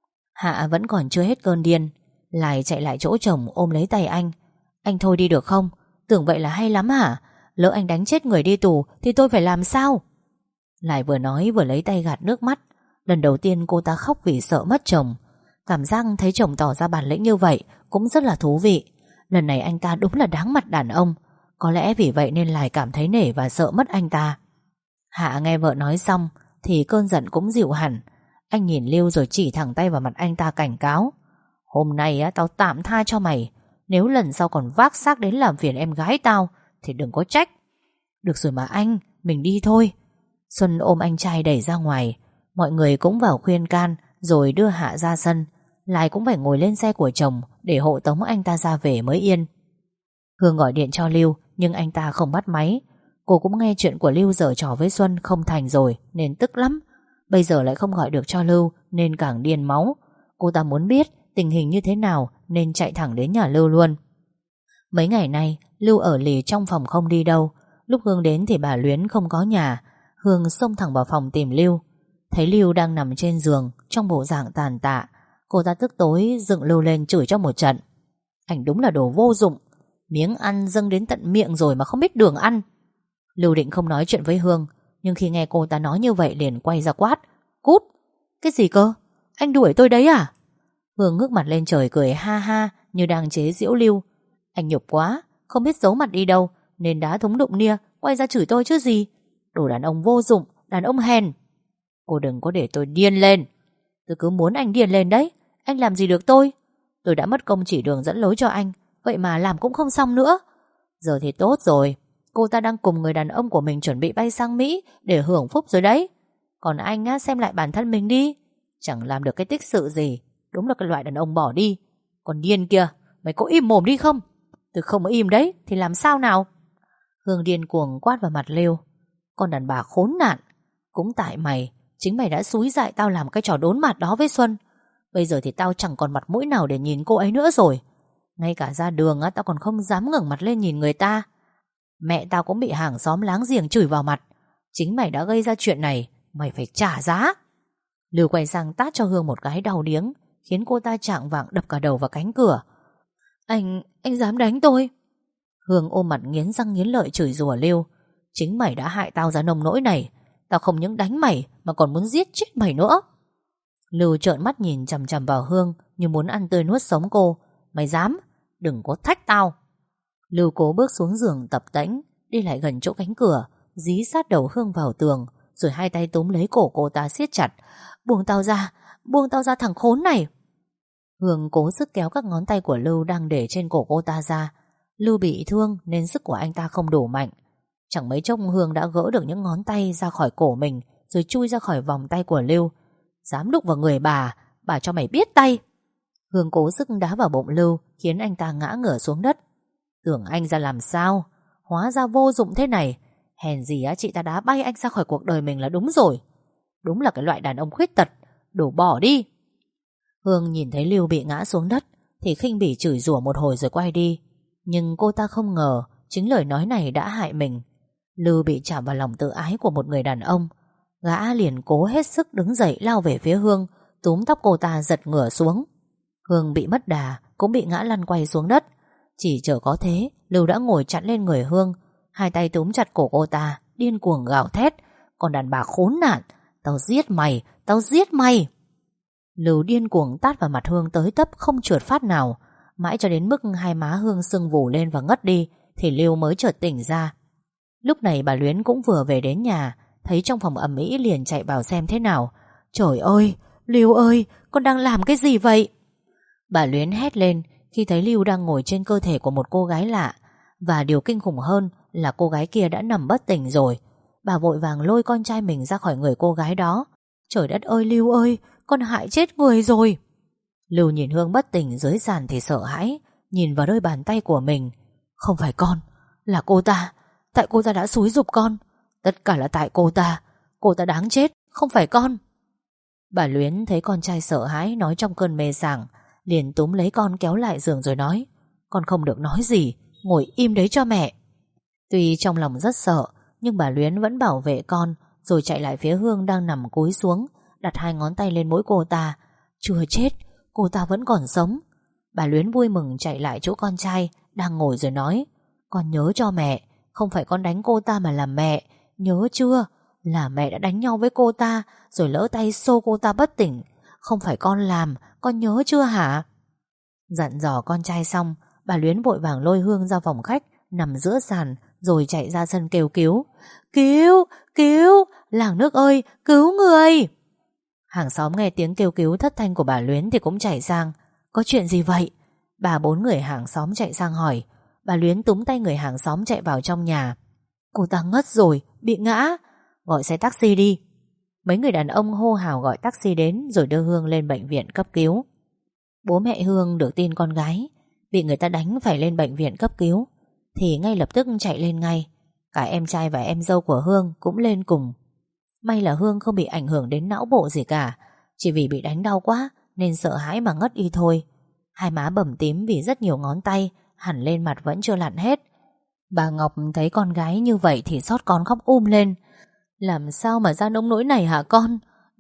Hạ vẫn còn chưa hết cơn điên, lại chạy lại chỗ chồng ôm lấy tay anh. Anh thôi đi được không? Tưởng vậy là hay lắm hả? Lỡ anh đánh chết người đi tù thì tôi phải làm sao? Lại vừa nói vừa lấy tay gạt nước mắt. Lần đầu tiên cô ta khóc vì sợ mất chồng. Cảm giác thấy chồng tỏ ra bản lĩnh như vậy cũng rất là thú vị. Lần này anh ta đúng là đáng mặt đàn ông. Có lẽ vì vậy nên lại cảm thấy nể và sợ mất anh ta. Hạ nghe vợ nói xong thì cơn giận cũng dịu hẳn. Anh nhìn Lưu rồi chỉ thẳng tay vào mặt anh ta cảnh cáo. Hôm nay á, tao tạm tha cho mày. Nếu lần sau còn vác xác đến làm phiền em gái tao thì đừng có trách. Được rồi mà anh, mình đi thôi. Xuân ôm anh trai đẩy ra ngoài. Mọi người cũng vào khuyên can, rồi đưa Hạ ra sân. Lại cũng phải ngồi lên xe của chồng để hộ tống anh ta ra về mới yên. Hương gọi điện cho Lưu, nhưng anh ta không bắt máy. Cô cũng nghe chuyện của Lưu giở trò với Xuân không thành rồi nên tức lắm. Bây giờ lại không gọi được cho Lưu nên càng điên máu. Cô ta muốn biết tình hình như thế nào nên chạy thẳng đến nhà Lưu luôn. Mấy ngày nay Lưu ở lì trong phòng không đi đâu. Lúc Hương đến thì bà Luyến không có nhà. Hương xông thẳng vào phòng tìm Lưu. Thấy Lưu đang nằm trên giường trong bộ dạng tàn tạ, cô ta tức tối dựng Lưu lên chửi cho một trận. Anh đúng là đồ vô dụng. Miếng ăn dâng đến tận miệng rồi mà không biết đường ăn. Lưu định không nói chuyện với Hương, nhưng khi nghe cô ta nói như vậy liền quay ra quát. Cút! Cái gì cơ? Anh đuổi tôi đấy à? Hương ngước mặt lên trời cười ha ha như đang chế giễu Lưu. Anh nhục quá, không biết giấu mặt đi đâu nên đá thúng đụng nia quay ra chửi tôi chứ gì. Đồ đàn ông vô dụng, đàn ông hèn. Cô đừng có để tôi điên lên. Tôi cứ muốn anh điên lên đấy. Anh làm gì được tôi? Tôi đã mất công chỉ đường dẫn lối cho anh, vậy mà làm cũng không xong nữa. Giờ thì tốt rồi. Cô ta đang cùng người đàn ông của mình chuẩn bị bay sang Mỹ để hưởng phúc rồi đấy. Còn anh á, xem lại bản thân mình đi. Chẳng làm được cái tích sự gì. Đúng là cái loại đàn ông bỏ đi. Còn điên kìa, mày có im mồm đi không? Tôi không im đấy thì làm sao nào? Hương điên cuồng quát vào mặt Lưu. Con đàn bà khốn nạn. Cũng tại mày, chính mày đã xúi dại tao làm cái trò đốn mặt đó với Xuân. Bây giờ thì tao chẳng còn mặt mũi nào để nhìn cô ấy nữa rồi. Ngay cả ra đường á, tao còn không dám ngẩng mặt lên nhìn người ta. Mẹ tao cũng bị hàng xóm láng giềng chửi vào mặt. Chính mày đã gây ra chuyện này, mày phải trả giá. Lưu quay sang tát cho Hương một cái đau điếng, khiến cô ta chạng vạng đập cả đầu vào cánh cửa. Anh dám đánh tôi? Hương ôm mặt nghiến răng nghiến lợi chửi rủa Lưu. Chính mày đã hại tao ra nông nỗi này. Tao không những đánh mày mà còn muốn giết chết mày nữa. Lưu trợn mắt nhìn chằm chằm vào Hương như muốn ăn tươi nuốt sống cô. Mày dám? Đừng có thách tao. Lưu cố bước xuống giường tập tễnh, đi lại gần chỗ cánh cửa, dí sát đầu Hương vào tường, rồi hai tay túm lấy cổ cô ta siết chặt. Buông tao ra thằng khốn này. Hương cố sức kéo các ngón tay của Lưu đang để trên cổ cô ta ra. Lưu bị thương nên sức của anh ta không đủ mạnh. Chẳng mấy chốc Hương đã gỡ được những ngón tay ra khỏi cổ mình, rồi chui ra khỏi vòng tay của Lưu. Dám đụng vào người bà cho mày biết tay. Hương cố sức đá vào bụng Lưu, khiến anh ta ngã ngửa xuống đất. Tưởng anh ra làm sao? Hóa ra vô dụng thế này. Hèn gì á, chị ta đá bay anh ra khỏi cuộc đời mình là đúng rồi. Đúng là cái loại đàn ông khuyết tật. Đổ bỏ đi. Hương nhìn thấy Lưu bị ngã xuống đất thì khinh bỉ chửi rủa một hồi rồi quay đi. Nhưng cô ta không ngờ chính lời nói này đã hại mình. Lưu bị chạm vào lòng tự ái của một người đàn ông. Gã liền cố hết sức đứng dậy lao về phía Hương, túm tóc cô ta giật ngửa xuống. Hương bị mất đà, cũng bị ngã lăn quay xuống đất. Chỉ chờ có thế, Lưu đã ngồi chặn lên người Hương, hai tay túm chặt cổ cô ta, điên cuồng gào thét. Còn đàn bà khốn nạn, tao giết mày. Lưu điên cuồng tát vào mặt Hương tới tấp không trượt phát nào. Mãi cho đến mức hai má Hương sưng vù lên và ngất đi thì Lưu mới chợt tỉnh ra. Lúc này bà Luyến cũng vừa về đến nhà, thấy trong phòng ầm ĩ liền chạy vào xem thế nào. Trời ơi, Lưu ơi, con đang làm cái gì vậy? Bà Luyến hét lên khi thấy Lưu đang ngồi trên cơ thể của một cô gái lạ. Và điều kinh khủng hơn là cô gái kia đã nằm bất tỉnh rồi. Bà vội vàng lôi con trai mình ra khỏi người cô gái đó. Trời đất ơi Lưu ơi, con hại chết người rồi. Lưu nhìn Hương bất tỉnh dưới sàn thì sợ hãi, nhìn vào đôi bàn tay của mình. Không phải con, là cô ta. Tại cô ta đã xúi giục con. Tất cả là tại cô ta. Cô ta đáng chết, không phải con. Bà Luyến thấy con trai sợ hãi nói trong cơn mê sảng, liền túm lấy con kéo lại giường rồi nói: Con không được nói gì, ngồi im đấy cho mẹ. Tuy trong lòng rất sợ, nhưng bà Luyến vẫn bảo vệ con, rồi chạy lại phía Hương đang nằm cúi xuống, đặt 2 ngón tay lên mũi cô ta. Chưa chết, cô ta vẫn còn sống. Bà Luyến vui mừng chạy lại chỗ con trai đang ngồi rồi nói: Con nhớ cho mẹ, không phải con đánh cô ta mà là mẹ, nhớ chưa? Là mẹ đã đánh nhau với cô ta, rồi lỡ tay xô cô ta bất tỉnh. Không phải con làm, con nhớ chưa hả? Dặn dò con trai xong, bà Luyến vội vàng lôi Hương ra phòng khách, nằm giữa sàn, rồi chạy ra sân kêu cứu. Cứu, cứu, làng nước ơi, cứu người. Hàng xóm nghe tiếng kêu cứu thất thanh của bà Luyến thì cũng chạy sang. Có chuyện gì vậy? 3-4 người hàng xóm chạy sang hỏi. Bà Luyến túm tay người hàng xóm chạy vào trong nhà. Cô ta ngất rồi, bị ngã. Gọi xe taxi đi. Mấy người đàn ông hô hào gọi taxi đến, rồi đưa Hương lên bệnh viện cấp cứu. Bố mẹ Hương được tin con gái bị người ta đánh phải lên bệnh viện cấp cứu thì ngay lập tức chạy lên ngay. Cả em trai và em dâu của Hương cũng lên cùng. May là Hương không bị ảnh hưởng đến não bộ gì cả, chỉ vì bị đánh đau quá nên sợ hãi mà ngất đi thôi. Hai má bầm tím vì rất nhiều ngón tay, hẳn lên mặt vẫn chưa lặn hết. Bà Ngọc thấy con gái như vậy thì xót con khóc lên. Làm sao mà ra nông nỗi này hả con?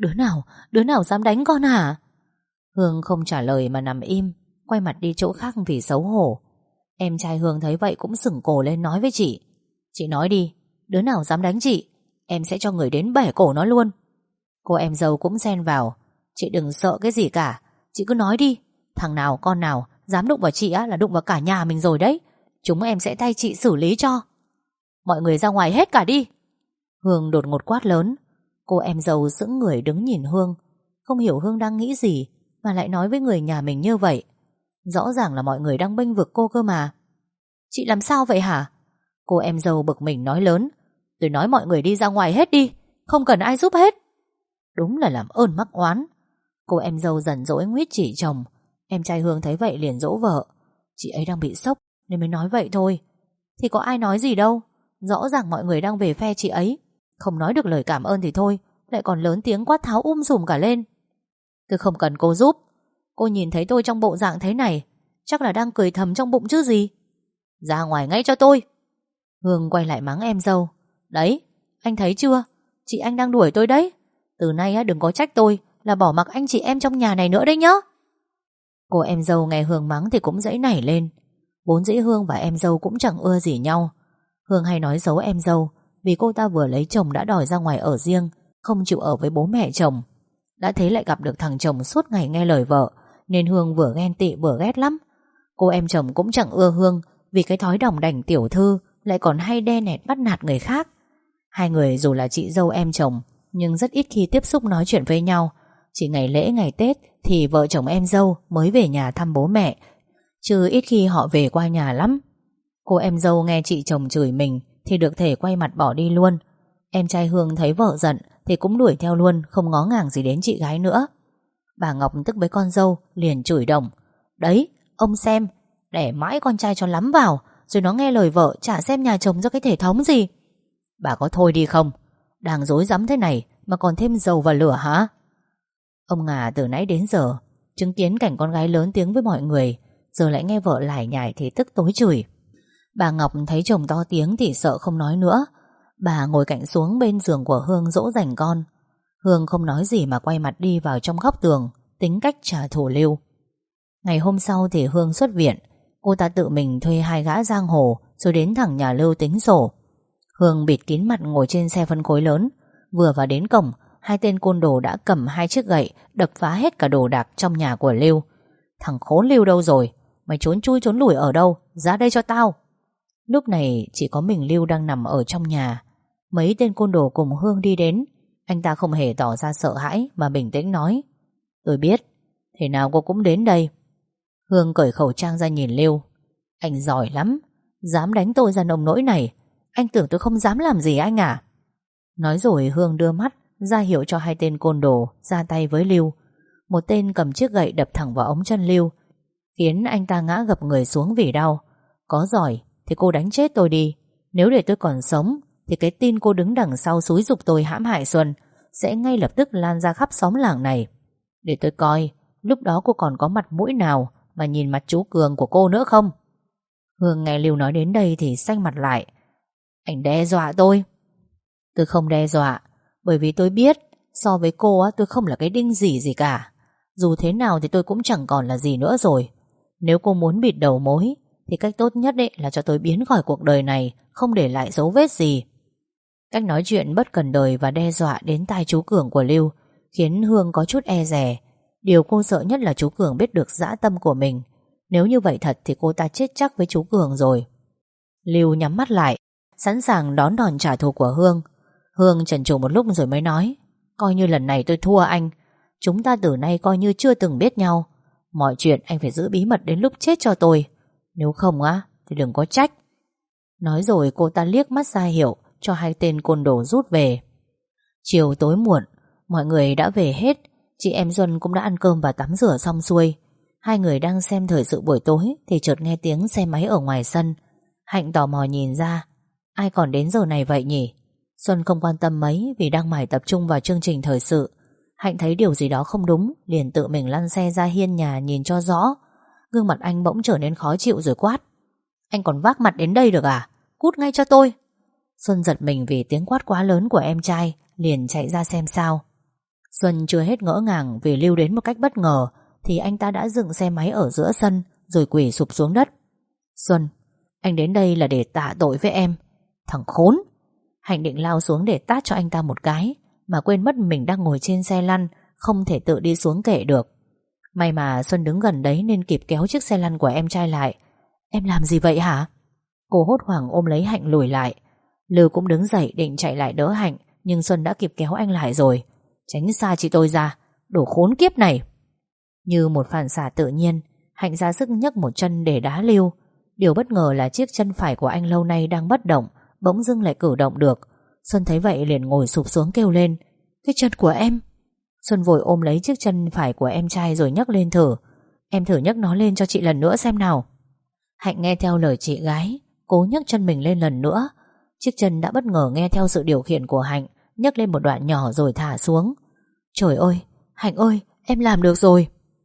Đứa nào dám đánh con hả? Hương không trả lời mà nằm im, quay mặt đi chỗ khác vì xấu hổ. Em trai Hương thấy vậy cũng sửng cổ lên nói với chị: Chị nói đi, đứa nào dám đánh chị, em sẽ cho người đến bẻ cổ nó luôn. Cô em dâu cũng xen vào: Chị đừng sợ cái gì cả, chị cứ nói đi. Thằng nào con nào dám đụng vào chị á là đụng vào cả nhà mình rồi đấy. Chúng em sẽ thay chị xử lý cho. Mọi người ra ngoài hết cả đi. Hương đột ngột quát lớn. Cô em dâu sững người đứng nhìn Hương, không hiểu Hương đang nghĩ gì mà lại nói với người nhà mình như vậy. Rõ ràng là mọi người đang bênh vực cô cơ mà. Chị làm sao vậy hả? Cô em dâu bực mình nói lớn: Tôi nói mọi người đi ra ngoài hết đi, không cần ai giúp hết. Đúng là làm ơn mắc oán. Cô em dâu giận dỗi nguyết chỉ chồng. Em trai Hương thấy vậy liền dỗ vợ: Chị ấy đang bị sốc nên mới nói vậy thôi. Thì có ai nói gì đâu, rõ ràng mọi người đang về phe chị ấy. Không nói được lời cảm ơn thì thôi, lại còn lớn tiếng quát tháo sùm cả lên. Tôi không cần cô giúp. Cô nhìn thấy tôi trong bộ dạng thế này, chắc là đang cười thầm trong bụng chứ gì. Ra ngoài ngay cho tôi. Hương quay lại mắng em dâu: Đấy, anh thấy chưa, chị anh đang đuổi tôi đấy. Từ nay đừng có trách tôi là bỏ mặc anh chị em trong nhà này nữa đấy nhá. Cô em dâu nghe Hương mắng thì cũng dãy nảy lên. Vốn dĩ Hương và em dâu cũng chẳng ưa gì nhau. Hương hay nói xấu em dâu vì cô ta vừa lấy chồng đã đòi ra ngoài ở riêng, không chịu ở với bố mẹ chồng. Đã thế lại gặp được thằng chồng suốt ngày nghe lời vợ, nên Hương vừa ghen tị vừa ghét lắm. Cô em chồng cũng chẳng ưa Hương vì cái thói đỏng đảnh tiểu thư, lại còn hay đe nẹt bắt nạt người khác. Hai người dù là chị dâu em chồng nhưng rất ít khi tiếp xúc nói chuyện với nhau. Chỉ ngày lễ ngày Tết thì vợ chồng em dâu mới về nhà thăm bố mẹ, chứ ít khi họ về qua nhà lắm. Cô em dâu nghe chị chồng chửi mình thì được thể quay mặt bỏ đi luôn. Em trai Hương thấy vợ giận thì cũng đuổi theo luôn, không ngó ngàng gì đến chị gái nữa. Bà Ngọc tức với con dâu liền chửi đồng: Đấy, ông xem, đẻ mãi con trai cho lắm vào, rồi nó nghe lời vợ chả xem nhà chồng ra cái thể thống gì. Bà có thôi đi không? Đang rối rắm thế này mà còn thêm dầu vào lửa hả? Ông Ngà từ nãy đến giờ chứng kiến cảnh con gái lớn tiếng với mọi người, giờ lại nghe vợ lải nhải thì tức tối chửi. Bà Ngọc thấy chồng to tiếng thì sợ không nói nữa. Bà ngồi cạnh xuống bên giường của Hương dỗ dành con. Hương không nói gì mà quay mặt đi vào trong góc tường, tính cách trả thù Lưu. Ngày hôm sau thì Hương xuất viện. Cô ta tự mình thuê 2 gã giang hồ rồi đến thẳng nhà Lưu tính sổ. Hương bịt kín mặt ngồi trên xe phân khối lớn. Vừa vào đến cổng, 2 tên côn đồ đã cầm 2 chiếc gậy đập phá hết cả đồ đạc trong nhà của Lưu. Thằng khốn Lưu đâu rồi? Mày trốn chui trốn lủi ở đâu? Ra đây cho tao. Lúc này chỉ có mình Lưu đang nằm ở trong nhà. Mấy tên côn đồ cùng Hương đi đến. Anh ta không hề tỏ ra sợ hãi mà bình tĩnh nói: Tôi biết, thế nào cô cũng đến đây. Hương cởi khẩu trang ra nhìn Lưu. Anh giỏi lắm, dám đánh tôi ra nông nỗi này. Anh tưởng tôi không dám làm gì anh à? Nói rồi Hương đưa mắt ra hiệu cho hai tên côn đồ ra tay với Lưu. Một tên cầm chiếc gậy đập thẳng vào ống chân Lưu, khiến anh ta ngã gập người xuống vì đau. Có giỏi thì cô đánh chết tôi đi. Nếu để tôi còn sống thì cái tin cô đứng đằng sau xúi giục tôi hãm hại Xuân sẽ ngay lập tức lan ra khắp xóm làng này. Để tôi coi lúc đó cô còn có mặt mũi nào mà nhìn mặt chú Cường của cô nữa không? Hương nghe Lưu nói đến đây thì xanh mặt lại. Anh đe dọa tôi? Tôi không đe dọa, bởi vì tôi biết so với cô tôi không là cái đinh gì cả. Dù thế nào thì tôi cũng chẳng còn là gì nữa rồi. Nếu cô muốn bịt đầu mối thì cách tốt nhất là cho tôi biến khỏi cuộc đời này, không để lại dấu vết gì. Cách nói chuyện bất cần đời và đe dọa đến tai chú Cường của Lưu khiến Hương có chút e dè. Điều cô sợ nhất là chú Cường biết được dã tâm của mình. Nếu như vậy thật thì cô ta chết chắc với chú Cường rồi. Lưu nhắm mắt lại, sẵn sàng đón đòn trả thù của Hương. Hương chần chừ một lúc rồi mới nói, coi như lần này tôi thua anh. Chúng ta từ nay coi như chưa từng biết nhau. Mọi chuyện anh phải giữ bí mật đến lúc chết cho tôi. Nếu không thì đừng có trách. Nói rồi cô ta liếc mắt ra hiệu cho hai tên côn đồ rút về. Chiều tối muộn, mọi người đã về hết. Chị em Xuân cũng đã ăn cơm và tắm rửa xong xuôi. Hai người đang xem thời sự buổi tối thì chợt nghe tiếng xe máy ở ngoài sân. Hạnh tò mò nhìn ra. Ai còn đến giờ này vậy nhỉ? Xuân không quan tâm mấy vì đang mải tập trung vào chương trình thời sự. Hạnh thấy điều gì đó không đúng, liền tự mình lăn xe ra hiên nhà nhìn cho rõ. Gương mặt anh bỗng trở nên khó chịu rồi quát, anh còn vác mặt đến đây được à? Cút ngay cho tôi. Xuân giật mình vì tiếng quát quá lớn của em trai, liền chạy ra xem sao. Xuân chưa hết ngỡ ngàng vì Lưu đến một cách bất ngờ thì anh ta đã dừng xe máy ở giữa sân rồi quỳ sụp xuống đất. Xuân, anh đến đây là để tạ tội với em. Thằng khốn. Hạnh định lao xuống để tát cho anh ta một cái mà quên mất mình đang ngồi trên xe lăn, không thể tự đi xuống kệ được. May mà Xuân đứng gần đấy nên kịp kéo chiếc xe lăn của em trai lại. Em làm gì vậy hả? Cô hốt hoảng ôm lấy Hạnh lùi lại. Lưu cũng đứng dậy định chạy lại đỡ Hạnh, nhưng Xuân đã kịp kéo anh lại rồi. Tránh xa chị tôi ra, đồ khốn kiếp này. Như một phản xạ tự nhiên, Hạnh ra sức nhấc một chân để đá Lưu. Điều bất ngờ là chiếc chân phải của anh lâu nay đang bất động bỗng dưng lại cử động được. Xuân thấy vậy liền ngồi sụp xuống kêu lên, cái chân của em. Xuân vội ôm lấy chiếc chân phải của em trai rồi nhấc lên thử. Em thử nhấc nó lên cho chị lần nữa xem nào. Hạnh nghe theo lời chị gái, cố nhấc chân mình lên lần nữa. Chiếc chân đã bất ngờ nghe theo sự điều khiển của Hạnh, nhấc lên một đoạn nhỏ rồi thả xuống. Trời ơi, Hạnh ơi, em làm được rồi.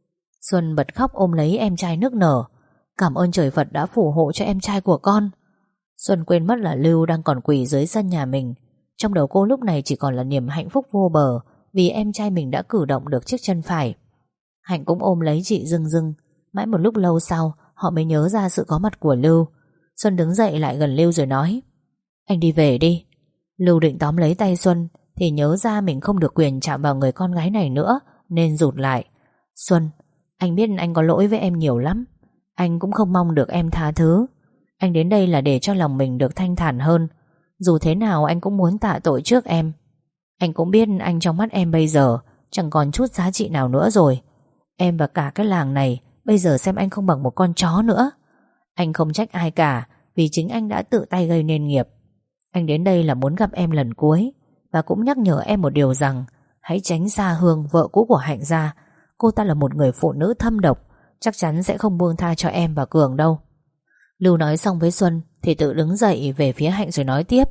Xuân bật khóc ôm lấy em trai nức nở. Cảm ơn trời Phật đã phù hộ cho em trai của con. Xuân quên mất là Lưu đang còn quỳ dưới sân nhà mình. Trong đầu cô lúc này chỉ còn là niềm hạnh phúc vô bờ vì em trai mình đã cử động được chiếc chân phải. Hạnh cũng ôm lấy chị rưng rưng. Mãi một lúc lâu sau họ mới nhớ ra sự có mặt của Lưu. Xuân đứng dậy lại gần Lưu rồi nói, anh đi về đi. Lưu định tóm lấy tay Xuân thì nhớ ra mình không được quyền chạm vào người con gái này nữa nên rụt lại. Xuân, anh biết anh có lỗi với em nhiều lắm. Anh cũng không mong được em tha thứ. Anh đến đây là để cho lòng mình được thanh thản hơn. Dù thế nào anh cũng muốn tạ tội trước em. Anh cũng biết anh trong mắt em bây giờ chẳng còn chút giá trị nào nữa rồi. Em và cả cái làng này bây giờ xem anh không bằng một con chó nữa. Anh không trách ai cả vì chính anh đã tự tay gây nên nghiệp. Anh đến đây là muốn gặp em lần cuối và cũng nhắc nhở em một điều rằng hãy tránh xa Hương, vợ cũ của Hạnh ra. Cô ta là một người phụ nữ thâm độc, chắc chắn sẽ không buông tha cho em và Cường đâu. Lưu nói xong với Xuân thì tự đứng dậy về phía Hạnh rồi nói tiếp,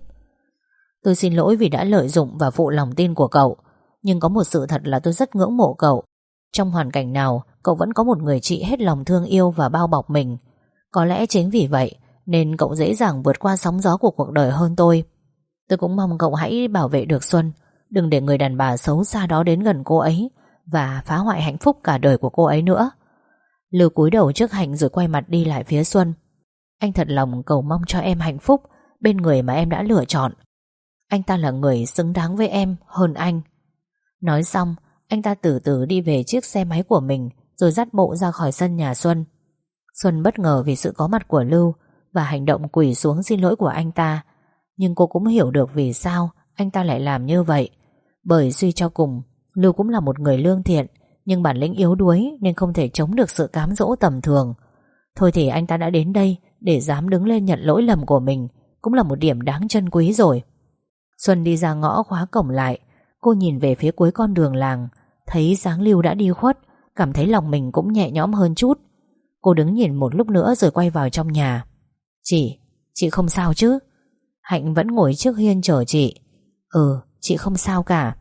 tôi xin lỗi vì đã lợi dụng và phụ lòng tin của cậu. Nhưng có một sự thật là tôi rất ngưỡng mộ cậu. Trong hoàn cảnh nào cậu vẫn có một người chị hết lòng thương yêu và bao bọc mình. Có lẽ chính vì vậy nên cậu dễ dàng vượt qua sóng gió của cuộc đời hơn tôi. Tôi cũng mong cậu hãy bảo vệ được Xuân. Đừng để người đàn bà xấu xa đó đến gần cô ấy và phá hoại hạnh phúc cả đời của cô ấy nữa. Lưu cúi đầu trước Hạnh rồi quay mặt đi lại phía Xuân. Anh thật lòng cầu mong cho em hạnh phúc bên người mà em đã lựa chọn. Anh ta là người xứng đáng với em hơn anh. Nói xong anh ta từ từ đi về chiếc xe máy của mình rồi dắt bộ ra khỏi sân nhà Xuân. Xuân bất ngờ vì sự có mặt của Lưu và hành động quỳ xuống xin lỗi của anh ta. Nhưng cô cũng hiểu được vì sao anh ta lại làm như vậy. Bởi suy cho cùng Lưu cũng là một người lương thiện nhưng bản lĩnh yếu đuối nên không thể chống được sự cám dỗ tầm thường. Thôi thì anh ta đã đến đây để dám đứng lên nhận lỗi lầm của mình, cũng là một điểm đáng trân quý rồi. Xuân đi ra ngõ khóa cổng lại. Cô nhìn về phía cuối con đường làng, thấy Giáng Lưu đã đi khuất, cảm thấy lòng mình cũng nhẹ nhõm hơn chút. Cô đứng nhìn một lúc nữa rồi quay vào trong nhà. Chị không sao chứ? Hạnh vẫn ngồi trước hiên chờ chị. Chị không sao cả.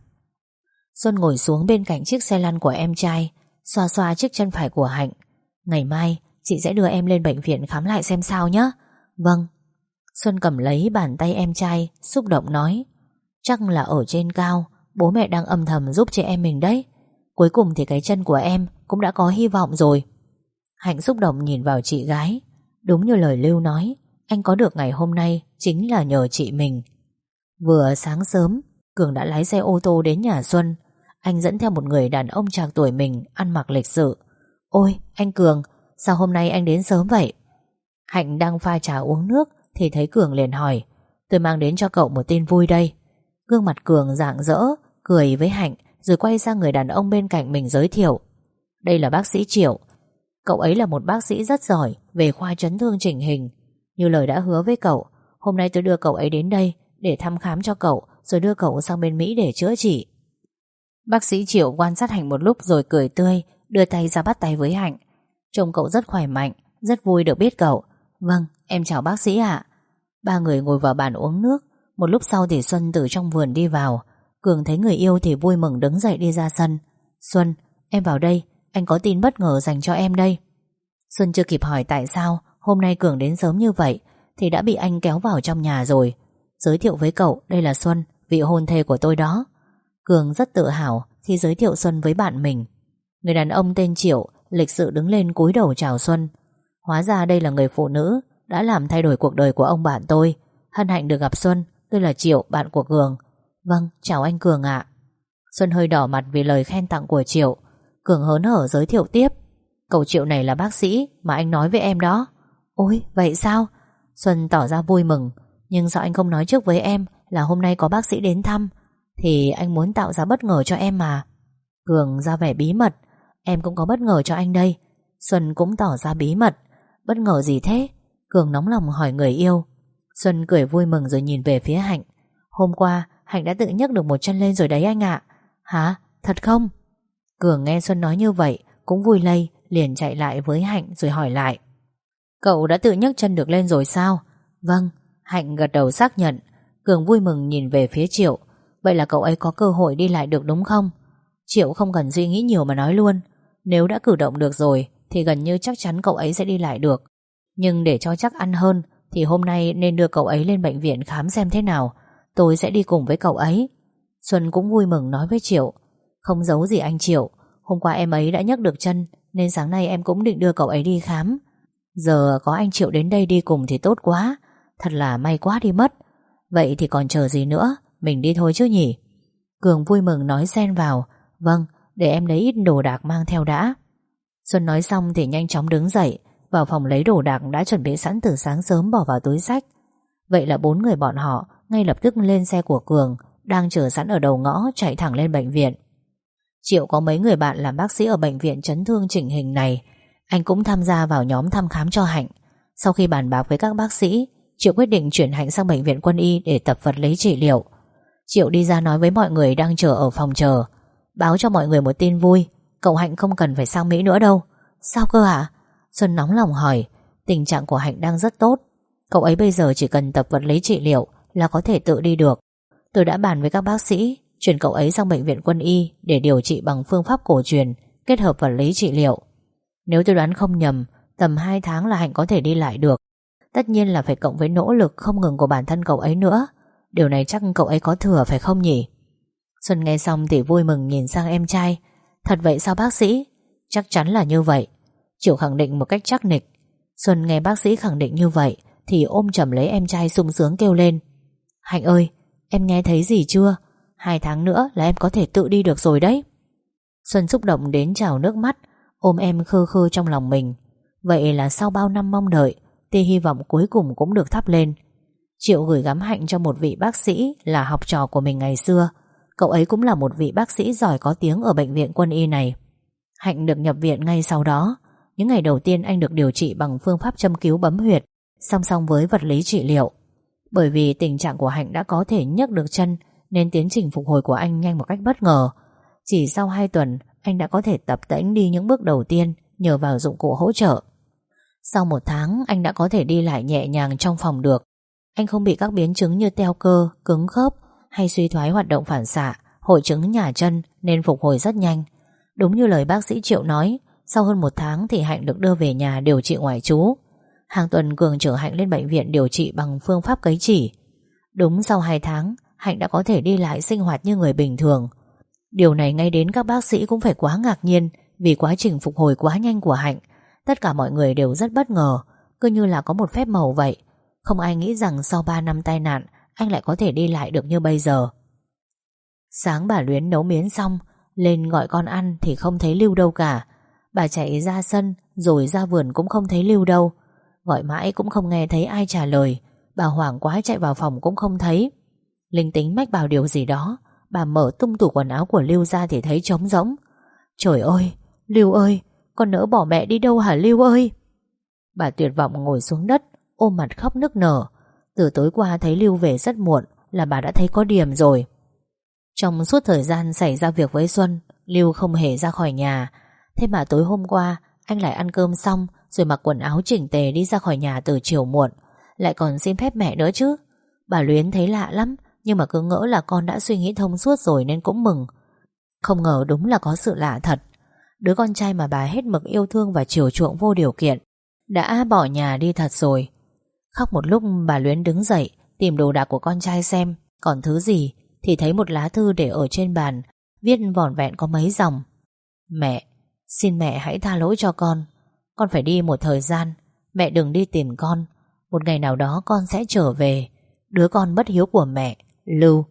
Xuân ngồi xuống bên cạnh chiếc xe lăn của em trai, xoa xoa chiếc chân phải của Hạnh. Ngày mai chị sẽ đưa em lên bệnh viện khám lại xem sao nhé. Vâng. Xuân cầm lấy bàn tay em trai, xúc động nói: Chắc là ở trên cao bố mẹ đang âm thầm giúp chị em mình đấy. Cuối cùng thì cái chân của em cũng đã có hy vọng rồi. Hạnh xúc động nhìn vào chị gái. Đúng như lời Lưu nói, anh có được ngày hôm nay chính là nhờ chị mình. Vừa sáng sớm, Cường đã lái xe ô tô đến nhà Xuân. Anh dẫn theo một người đàn ông trạc tuổi mình, ăn mặc lịch sự. Ôi anh Cường, sao hôm nay anh đến sớm vậy? Hạnh đang pha trà uống nước thì thấy Cường liền hỏi: Tôi mang đến cho cậu một tin vui đây. Gương mặt Cường rạng rỡ, cười với Hạnh rồi quay sang người đàn ông bên cạnh mình giới thiệu: Đây là bác sĩ Triệu. Cậu ấy là một bác sĩ rất giỏi về khoa chấn thương chỉnh hình. Như lời đã hứa với cậu, hôm nay tôi đưa cậu ấy đến đây để thăm khám cho cậu, rồi đưa cậu sang bên Mỹ để chữa trị. Bác sĩ Triệu quan sát Hạnh một lúc rồi cười tươi, đưa tay ra bắt tay với Hạnh. Trông cậu rất khỏe mạnh, rất vui được biết cậu. Vâng, em chào bác sĩ ạ. Ba người ngồi vào bàn uống nước. Một lúc sau thì Xuân từ trong vườn đi vào. Cường thấy người yêu thì vui mừng đứng dậy đi ra sân. Xuân, em vào đây, anh có tin bất ngờ dành cho em đây. Xuân chưa kịp hỏi tại sao hôm nay Cường đến sớm như vậy thì đã bị anh kéo vào trong nhà rồi. Giới thiệu với cậu, đây là Xuân, vị hôn thê của tôi đó. Cường rất tự hào khi giới thiệu Xuân với bạn mình. Người đàn ông tên Triệu lịch sự đứng lên cúi đầu chào Xuân. Hóa ra đây là người phụ nữ đã làm thay đổi cuộc đời của ông bạn tôi. Hân hạnh được gặp Xuân, tôi là Triệu, bạn của Cường. Vâng, chào anh Cường ạ. Xuân hơi đỏ mặt vì lời khen tặng của Triệu. Cường hớn hở giới thiệu tiếp: Cậu Triệu này là bác sĩ mà anh nói với em đó. Ôi, vậy sao? Xuân tỏ ra vui mừng. Nhưng sao anh không nói trước với em là hôm nay có bác sĩ đến thăm? Thì anh muốn tạo ra bất ngờ cho em mà. Cường ra vẻ bí mật. Em cũng có bất ngờ cho anh đây. Xuân cũng tỏ ra bí mật. Bất ngờ gì thế? Cường nóng lòng hỏi người yêu. Xuân cười vui mừng rồi nhìn về phía Hạnh. Hôm qua Hạnh đã tự nhấc được một chân lên rồi đấy anh ạ. Hả? Thật không? Cường nghe Xuân nói như vậy cũng vui lây, liền chạy lại với Hạnh rồi hỏi lại: Cậu đã tự nhấc chân được lên rồi sao? Vâng. Hạnh gật đầu xác nhận. Cường vui mừng nhìn về phía Triệu. Vậy là cậu ấy có cơ hội đi lại được đúng không? Triệu không cần suy nghĩ nhiều mà nói luôn. Nếu đã cử động được rồi thì gần như chắc chắn cậu ấy sẽ đi lại được. Nhưng để cho chắc ăn hơn thì hôm nay nên đưa cậu ấy lên bệnh viện khám xem thế nào. Tôi sẽ đi cùng với cậu ấy. Xuân cũng vui mừng nói với Triệu: Không giấu gì anh Triệu, hôm qua em ấy đã nhấc được chân nên sáng nay em cũng định đưa cậu ấy đi khám. Giờ có anh Triệu đến đây đi cùng thì tốt quá. Thật là may quá đi mất. Vậy thì còn chờ gì nữa, mình đi thôi chứ nhỉ? Cường vui mừng nói xen vào: Vâng, để em lấy ít đồ đạc mang theo đã. Xuân nói xong thì nhanh chóng đứng dậy vào phòng lấy đồ đạc đã chuẩn bị sẵn từ sáng sớm bỏ vào túi xách. Vậy là 4 người bọn họ ngay lập tức lên xe của Cường đang chờ sẵn ở đầu ngõ chạy thẳng lên bệnh viện. Triệu có mấy người bạn làm bác sĩ ở bệnh viện chấn thương chỉnh hình này. Anh cũng tham gia vào nhóm thăm khám cho Hạnh. Sau khi bàn bạc với các bác sĩ, Triệu quyết định chuyển Hạnh sang bệnh viện Quân y để tập vật lý trị liệu. Triệu đi ra nói với mọi người đang chờ ở phòng chờ: Báo cho mọi người một tin vui, cậu Hạnh không cần phải sang Mỹ nữa đâu. Sao cơ hả? Xuân nóng lòng hỏi. Tình trạng của Hạnh đang rất tốt. Cậu ấy bây giờ chỉ cần tập vật lý trị liệu là có thể tự đi được. Tôi đã bàn với các bác sĩ chuyển cậu ấy sang bệnh viện Quân y để điều trị bằng phương pháp cổ truyền kết hợp vật lý trị liệu. Nếu tôi đoán không nhầm, tầm 2 tháng là Hạnh có thể đi lại được. Tất nhiên là phải cộng với nỗ lực không ngừng của bản thân cậu ấy nữa. Điều này chắc cậu ấy có thừa phải không nhỉ? Xuân nghe xong thì vui mừng nhìn sang em trai. Thật vậy sao bác sĩ? Chắc chắn là như vậy, Triệu khẳng định một cách chắc nịch. Xuân nghe bác sĩ khẳng định như vậy thì ôm chầm lấy em trai sung sướng kêu lên: Hạnh ơi, em nghe thấy gì chưa? 2 tháng nữa là em có thể tự đi được rồi đấy. Xuân xúc động đến trào nước mắt, ôm em khư khư trong lòng mình. Vậy là sau bao năm mong đợi, tia hy vọng cuối cùng cũng được thắp lên. Triệu gửi gắm Hạnh cho một vị bác sĩ là học trò của mình ngày xưa. Cậu ấy cũng là một vị bác sĩ giỏi có tiếng ở bệnh viện Quân y này. Hạnh được nhập viện ngay sau đó. Những ngày đầu tiên anh được điều trị bằng phương pháp châm cứu bấm huyệt, song song với vật lý trị liệu. Bởi vì tình trạng của Hạnh đã có thể nhấc được chân, nên tiến trình phục hồi của anh nhanh một cách bất ngờ. Chỉ sau 2 tuần, anh đã có thể tập tễnh đi những bước đầu tiên nhờ vào dụng cụ hỗ trợ. Sau 1 tháng, anh đã có thể đi lại nhẹ nhàng trong phòng được. Anh không bị các biến chứng như teo cơ, cứng khớp hay suy thoái hoạt động phản xạ, hội chứng nhả chân nên phục hồi rất nhanh. Đúng như lời bác sĩ Triệu nói, sau hơn 1 tháng thì Hạnh được đưa về nhà điều trị ngoại trú. Hàng tuần Cường chở Hạnh lên bệnh viện điều trị bằng phương pháp cấy chỉ. Đúng sau 2 tháng, Hạnh đã có thể đi lại sinh hoạt như người bình thường. Điều này ngay đến các bác sĩ cũng phải quá ngạc nhiên vì quá trình phục hồi quá nhanh của Hạnh. Tất cả mọi người đều rất bất ngờ, cứ như là có một phép màu vậy. Không ai nghĩ rằng sau 3 năm tai nạn, anh lại có thể đi lại được như bây giờ. Sáng bà Luyến nấu miến xong, lên gọi con ăn thì không thấy Lưu đâu cả. Bà chạy ra sân rồi ra vườn cũng không thấy Lưu đâu. Gọi mãi cũng không nghe thấy ai trả lời. Bà hoảng quá chạy vào phòng cũng không thấy. Linh tính mách bảo điều gì đó. Bà mở tung tủ quần áo của Lưu ra thì thấy trống rỗng. Trời ơi, Lưu ơi, con nỡ bỏ mẹ đi đâu hả Lưu ơi? Bà tuyệt vọng ngồi xuống đất, ôm mặt khóc nức nở. Từ tối qua thấy Lưu về rất muộn là bà đã thấy có điểm rồi. Trong suốt thời gian xảy ra việc với Xuân, Lưu không hề ra khỏi nhà. Thế mà tối hôm qua anh lại ăn cơm xong rồi mặc quần áo chỉnh tề đi ra khỏi nhà từ chiều muộn, lại còn xin phép mẹ nữa chứ. Bà Luyến thấy lạ lắm, nhưng mà cứ ngỡ là con đã suy nghĩ thông suốt rồi nên cũng mừng. Không ngờ đúng là có sự lạ thật. Đứa con trai mà bà hết mực yêu thương và chiều chuộng vô điều kiện đã bỏ nhà đi thật rồi. Khóc một lúc bà Luyến đứng dậy tìm đồ đạc của con trai xem còn thứ gì, thì thấy một lá thư để ở trên bàn, viết vỏn vẹn có mấy dòng. Mẹ, xin mẹ hãy tha lỗi cho con. Con phải đi một thời gian, mẹ đừng đi tìm con. Một ngày nào đó con sẽ trở về. Đứa con bất hiếu của mẹ, Lưu.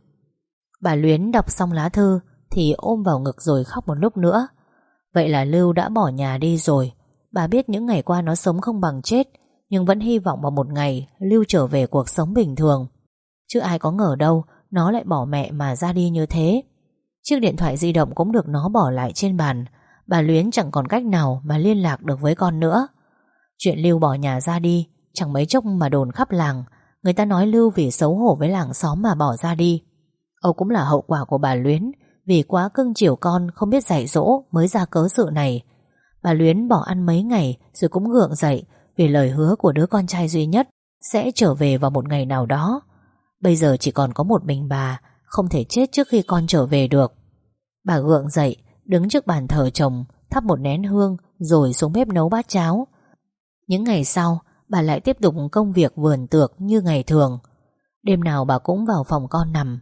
Bà Luyến đọc xong lá thư thì ôm vào ngực rồi khóc một lúc nữa. Vậy là Lưu đã bỏ nhà đi rồi. Bà biết những ngày qua nó sống không bằng chết, nhưng vẫn hy vọng vào một ngày Lưu trở về cuộc sống bình thường. Chứ ai có ngờ đâu nó lại bỏ mẹ mà ra đi như thế. Chiếc điện thoại di động cũng được nó bỏ lại trên bàn. Bà Luyến chẳng còn cách nào mà liên lạc được với con nữa. Chuyện Lưu bỏ nhà ra đi chẳng mấy chốc mà đồn khắp làng. Người ta nói Lưu vì xấu hổ với làng xóm mà bỏ ra đi. Âu cũng là hậu quả của bà Luyến, vì quá cưng chiều con không biết dạy dỗ mới ra cớ sự này. Bà Luyến bỏ ăn mấy ngày rồi cũng gượng dậy vì lời hứa của đứa con trai duy nhất sẽ trở về vào một ngày nào đó. Bây giờ chỉ còn có một mình bà, không thể chết trước khi con trở về được. Bà gượng dậy, đứng trước bàn thờ chồng, thắp một nén hương rồi xuống bếp nấu bát cháo. Những ngày sau, bà lại tiếp tục công việc vườn tược như ngày thường. Đêm nào bà cũng vào phòng con nằm.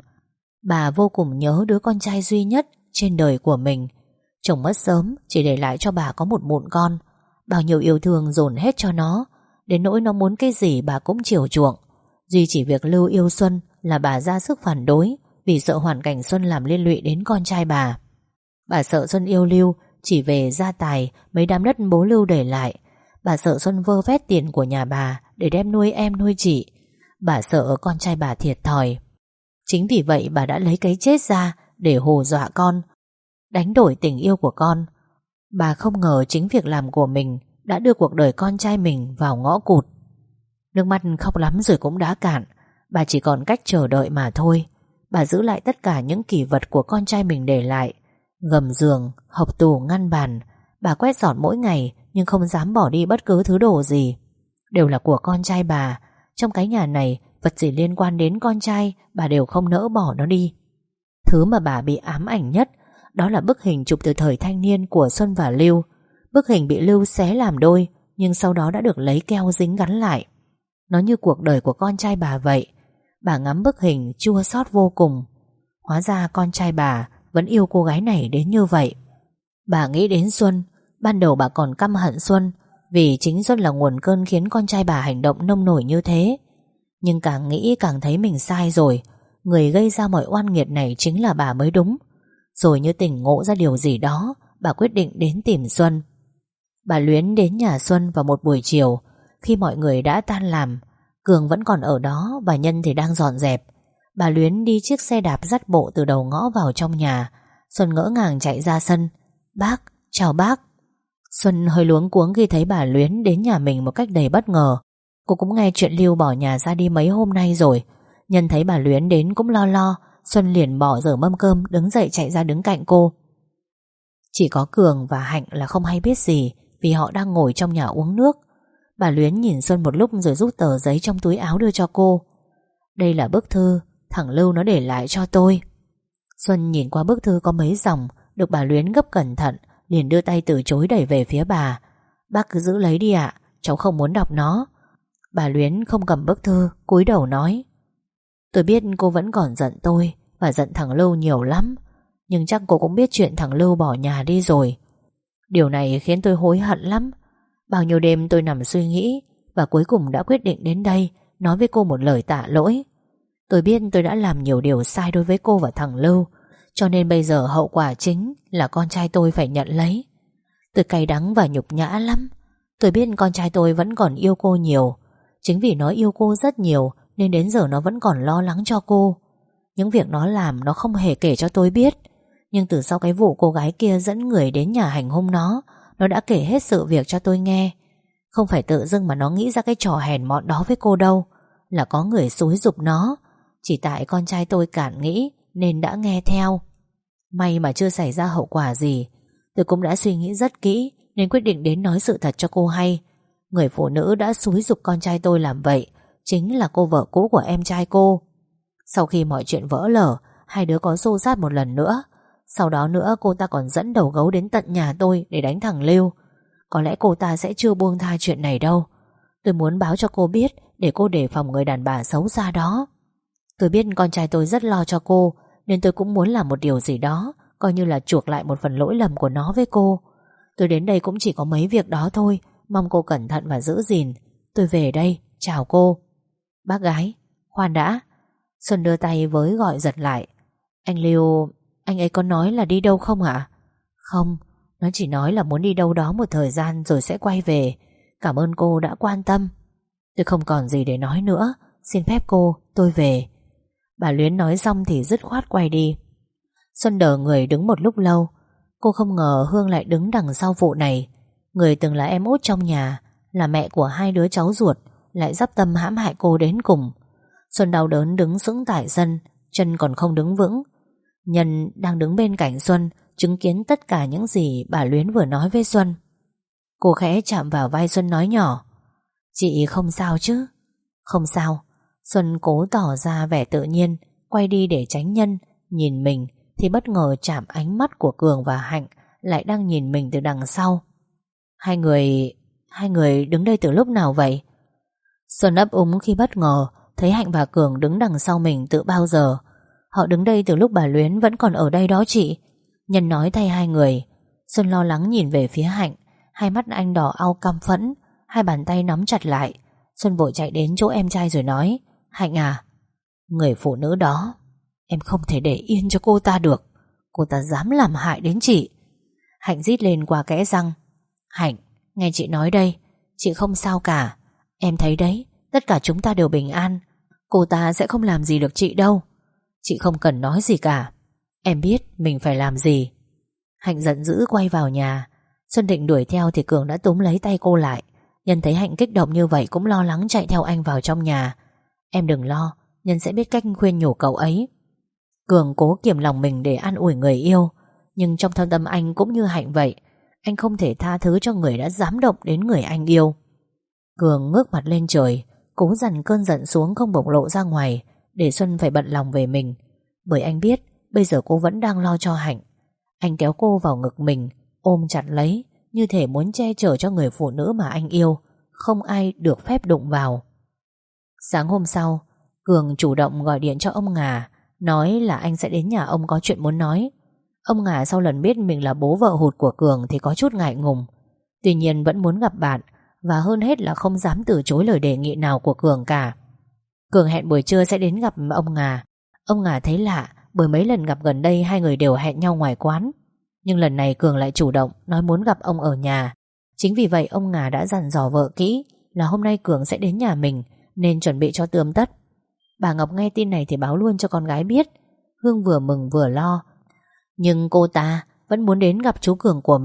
Bà vô cùng nhớ đứa con trai duy nhất trên đời của mình. Chồng mất sớm, chỉ để lại cho bà có một mụn con. Bao nhiêu yêu thương dồn hết cho nó, đến nỗi nó muốn cái gì bà cũng chiều chuộng. Duy chỉ việc Lưu yêu Xuân là bà ra sức phản đối, vì sợ hoàn cảnh Xuân làm liên lụy đến con trai bà. Bà sợ Xuân yêu Lưu chỉ về gia tài mấy đám đất bố Lưu để lại. Bà sợ Xuân vơ vét tiền của nhà bà để đem nuôi em nuôi chị. Bà sợ con trai bà thiệt thòi. Chính vì vậy bà đã lấy cái chết ra để hù dọa con, đánh đổi tình yêu của con. Bà không ngờ chính việc làm của mình đã đưa cuộc đời con trai mình vào ngõ cụt. Nước mắt khóc lắm rồi cũng đã cạn. Bà chỉ còn cách chờ đợi mà thôi. Bà giữ lại tất cả những kỷ vật của con trai mình để lại. Gầm giường, hộc tủ, ngăn bàn. Bà quét dọn mỗi ngày, nhưng không dám bỏ đi bất cứ thứ đồ gì. Đều là của con trai bà. Trong cái nhà này, vật gì liên quan đến con trai bà đều không nỡ bỏ nó đi. Thứ mà bà bị ám ảnh nhất đó là bức hình chụp từ thời thanh niên của Xuân và Lưu. Bức hình bị Lưu xé làm đôi, nhưng sau đó đã được lấy keo dính gắn lại. Nó như cuộc đời của con trai bà vậy. Bà ngắm bức hình chua xót vô cùng. Hóa ra con trai bà vẫn yêu cô gái này đến như vậy. Bà nghĩ đến Xuân. Ban đầu bà còn căm hận Xuân, vì chính Xuân là nguồn cơn khiến con trai bà hành động nông nổi như thế. Nhưng càng nghĩ càng thấy mình sai rồi. Người gây ra mọi oan nghiệt này chính là bà mới đúng. Rồi như tỉnh ngộ ra điều gì đó, bà quyết định đến tìm Xuân. Bà Luyến đến nhà Xuân vào một buổi chiều, khi mọi người đã tan làm. Cường vẫn còn ở đó và Nhân thì đang dọn dẹp. Bà Luyến đi chiếc xe đạp dắt bộ từ đầu ngõ vào trong nhà. Xuân ngỡ ngàng chạy ra sân. Bác, Chào bác. Xuân hơi luống cuống khi thấy bà Luyến đến nhà mình một cách đầy bất ngờ. Cô cũng nghe chuyện Lưu bỏ nhà ra đi mấy hôm nay rồi. Nhân thấy bà Luyến đến cũng lo lo, Xuân liền bỏ dở mâm cơm, đứng dậy chạy ra đứng cạnh cô. Chỉ có Cường và Hạnh là không hay biết gì, vì họ đang ngồi trong nhà uống nước. Bà Luyến nhìn Xuân một lúc rồi rút tờ giấy trong túi áo đưa cho cô. Đây là bức thư thằng Lưu nó để lại cho tôi. Xuân nhìn qua bức thư có mấy dòng, được bà Luyến gấp cẩn thận, liền đưa tay từ chối đẩy về phía bà. Bác cứ giữ lấy đi ạ, cháu không muốn đọc nó. Bà Luyến không cầm bức thư, cúi đầu nói: Tôi biết cô vẫn còn giận tôi và giận thằng Lưu nhiều lắm, nhưng chắc cô cũng biết chuyện thằng Lưu bỏ nhà đi rồi. Điều này khiến tôi hối hận lắm. Bao nhiêu đêm tôi nằm suy nghĩ, và cuối cùng đã quyết định đến đây nói với cô một lời tạ lỗi. Tôi biết tôi đã làm nhiều điều sai đối với cô và thằng Lưu, cho nên bây giờ hậu quả chính là con trai tôi phải nhận lấy. Tôi cay đắng và nhục nhã lắm. Tôi biết con trai tôi vẫn còn yêu cô nhiều. Chính vì nó yêu cô rất nhiều nên đến giờ nó vẫn còn lo lắng cho cô. Những việc nó làm nó không hề kể cho tôi biết. Nhưng từ sau cái vụ cô gái kia dẫn người đến nhà hành hung nó đã kể hết sự việc cho tôi nghe. Không phải tự dưng mà nó nghĩ ra cái trò hèn mọn đó với cô đâu, là có người xúi giục nó. Chỉ tại con trai tôi cản nghĩ nên đã nghe theo. May mà chưa xảy ra hậu quả gì. Tôi cũng đã suy nghĩ rất kỹ nên quyết định đến nói sự thật cho cô hay. Người phụ nữ đã xúi giục con trai tôi làm vậy chính là cô vợ cũ của em trai cô. Sau khi mọi chuyện vỡ lở, hai đứa có xô xát một lần nữa. Sau đó nữa cô ta còn dẫn đầu gấu đến tận nhà tôi để đánh thằng Lưu. Có lẽ cô ta sẽ chưa buông tha chuyện này đâu. Tôi muốn báo cho cô biết để cô đề phòng người đàn bà xấu xa đó. Tôi biết con trai tôi rất lo cho cô, nên tôi cũng muốn làm một điều gì đó, coi như là chuộc lại một phần lỗi lầm của nó với cô. Tôi đến đây cũng chỉ có mấy việc đó thôi. Mong cô cẩn thận và giữ gìn. Tôi về đây, chào cô. Bác gái, khoan đã. Xuân đưa tay với gọi giật lại. Anh Lưu, anh ấy có nói là đi đâu không ạ? Không, nó chỉ nói là muốn đi đâu đó một thời gian rồi sẽ quay về. Cảm ơn cô đã quan tâm. Tôi không còn gì để nói nữa. Xin phép cô, tôi về. Bà Luyến nói xong thì dứt khoát quay đi. Xuân đờ người đứng một lúc lâu. Cô không ngờ Hương lại đứng đằng sau vụ này. Người từng là em út trong nhà, là mẹ của hai đứa cháu ruột, lại dắp tâm hãm hại cô đến cùng. Xuân đau đớn đứng sững tại sân, chân còn không đứng vững. Nhân đang đứng bên cạnh Xuân, chứng kiến tất cả những gì bà Luyến vừa nói với Xuân. Cô khẽ chạm vào vai Xuân nói nhỏ: Chị không sao chứ? Không sao. Xuân cố tỏ ra vẻ tự nhiên, quay đi để tránh Nhân. Nhìn mình thì bất ngờ chạm ánh mắt của Cường và Hạnh lại đang nhìn mình từ đằng sau. Hai người đứng đây từ lúc nào vậy? Xuân ấp úng khi bất ngờ thấy Hạnh và Cường đứng đằng sau mình từ bao giờ. Họ đứng đây từ lúc bà Luyến vẫn còn ở đây đó chị. Nhân nói thay hai người. Xuân lo lắng nhìn về phía Hạnh. Hai mắt anh đỏ au căm phẫn, hai bàn tay nắm chặt lại. Xuân vội chạy đến chỗ em trai rồi nói: Hạnh à, người phụ nữ đó em không thể để yên cho cô ta được. Cô ta dám làm hại đến chị. Hạnh rít lên qua kẽ răng: Hạnh, nghe chị nói đây, chị không sao cả. Em thấy đấy, tất cả chúng ta đều bình an. Cô ta sẽ không làm gì được chị đâu. Chị không cần nói gì cả. Em biết mình phải làm gì. Hạnh giận dữ quay vào nhà. Xuân định đuổi theo thì Cường đã túm lấy tay cô lại. Nhân thấy Hạnh kích động như vậy cũng lo lắng chạy theo anh vào trong nhà. Em đừng lo, Nhân sẽ biết cách khuyên nhủ cậu ấy. Cường cố kiềm lòng mình để an ủi người yêu, nhưng trong thâm tâm anh cũng như Hạnh vậy. Anh không thể tha thứ cho người đã dám động đến người anh yêu. Cường ngước mặt lên trời, cố dằn cơn giận xuống không bộc lộ ra ngoài, để Xuân phải bận lòng về mình. Bởi anh biết bây giờ cô vẫn đang lo cho Hạnh. Anh kéo cô vào ngực mình, ôm chặt lấy, như thể muốn che chở cho người phụ nữ mà anh yêu. Không ai được phép đụng vào. Sáng hôm sau, Cường chủ động gọi điện cho ông Ngà, nói là anh sẽ đến nhà ông có chuyện muốn nói. Ông Ngà sau lần biết mình là bố vợ hụt của Cường thì có chút ngại ngùng. Tuy nhiên vẫn muốn gặp bạn, và hơn hết là không dám từ chối lời đề nghị nào của Cường cả. Cường hẹn buổi trưa sẽ đến gặp ông Ngà. Ông Ngà thấy lạ, bởi mấy lần gặp gần đây hai người đều hẹn nhau ngoài quán. Nhưng lần này Cường lại chủ động nói muốn gặp ông ở nhà. Chính vì vậy ông Ngà đã dặn dò vợ kỹ là hôm nay Cường sẽ đến nhà mình, nên chuẩn bị cho tươm tất. Bà Ngọc nghe tin này thì báo luôn cho con gái biết. Hương vừa mừng vừa lo. Nhưng cô ta vẫn muốn đến gặp chú Cường của mình,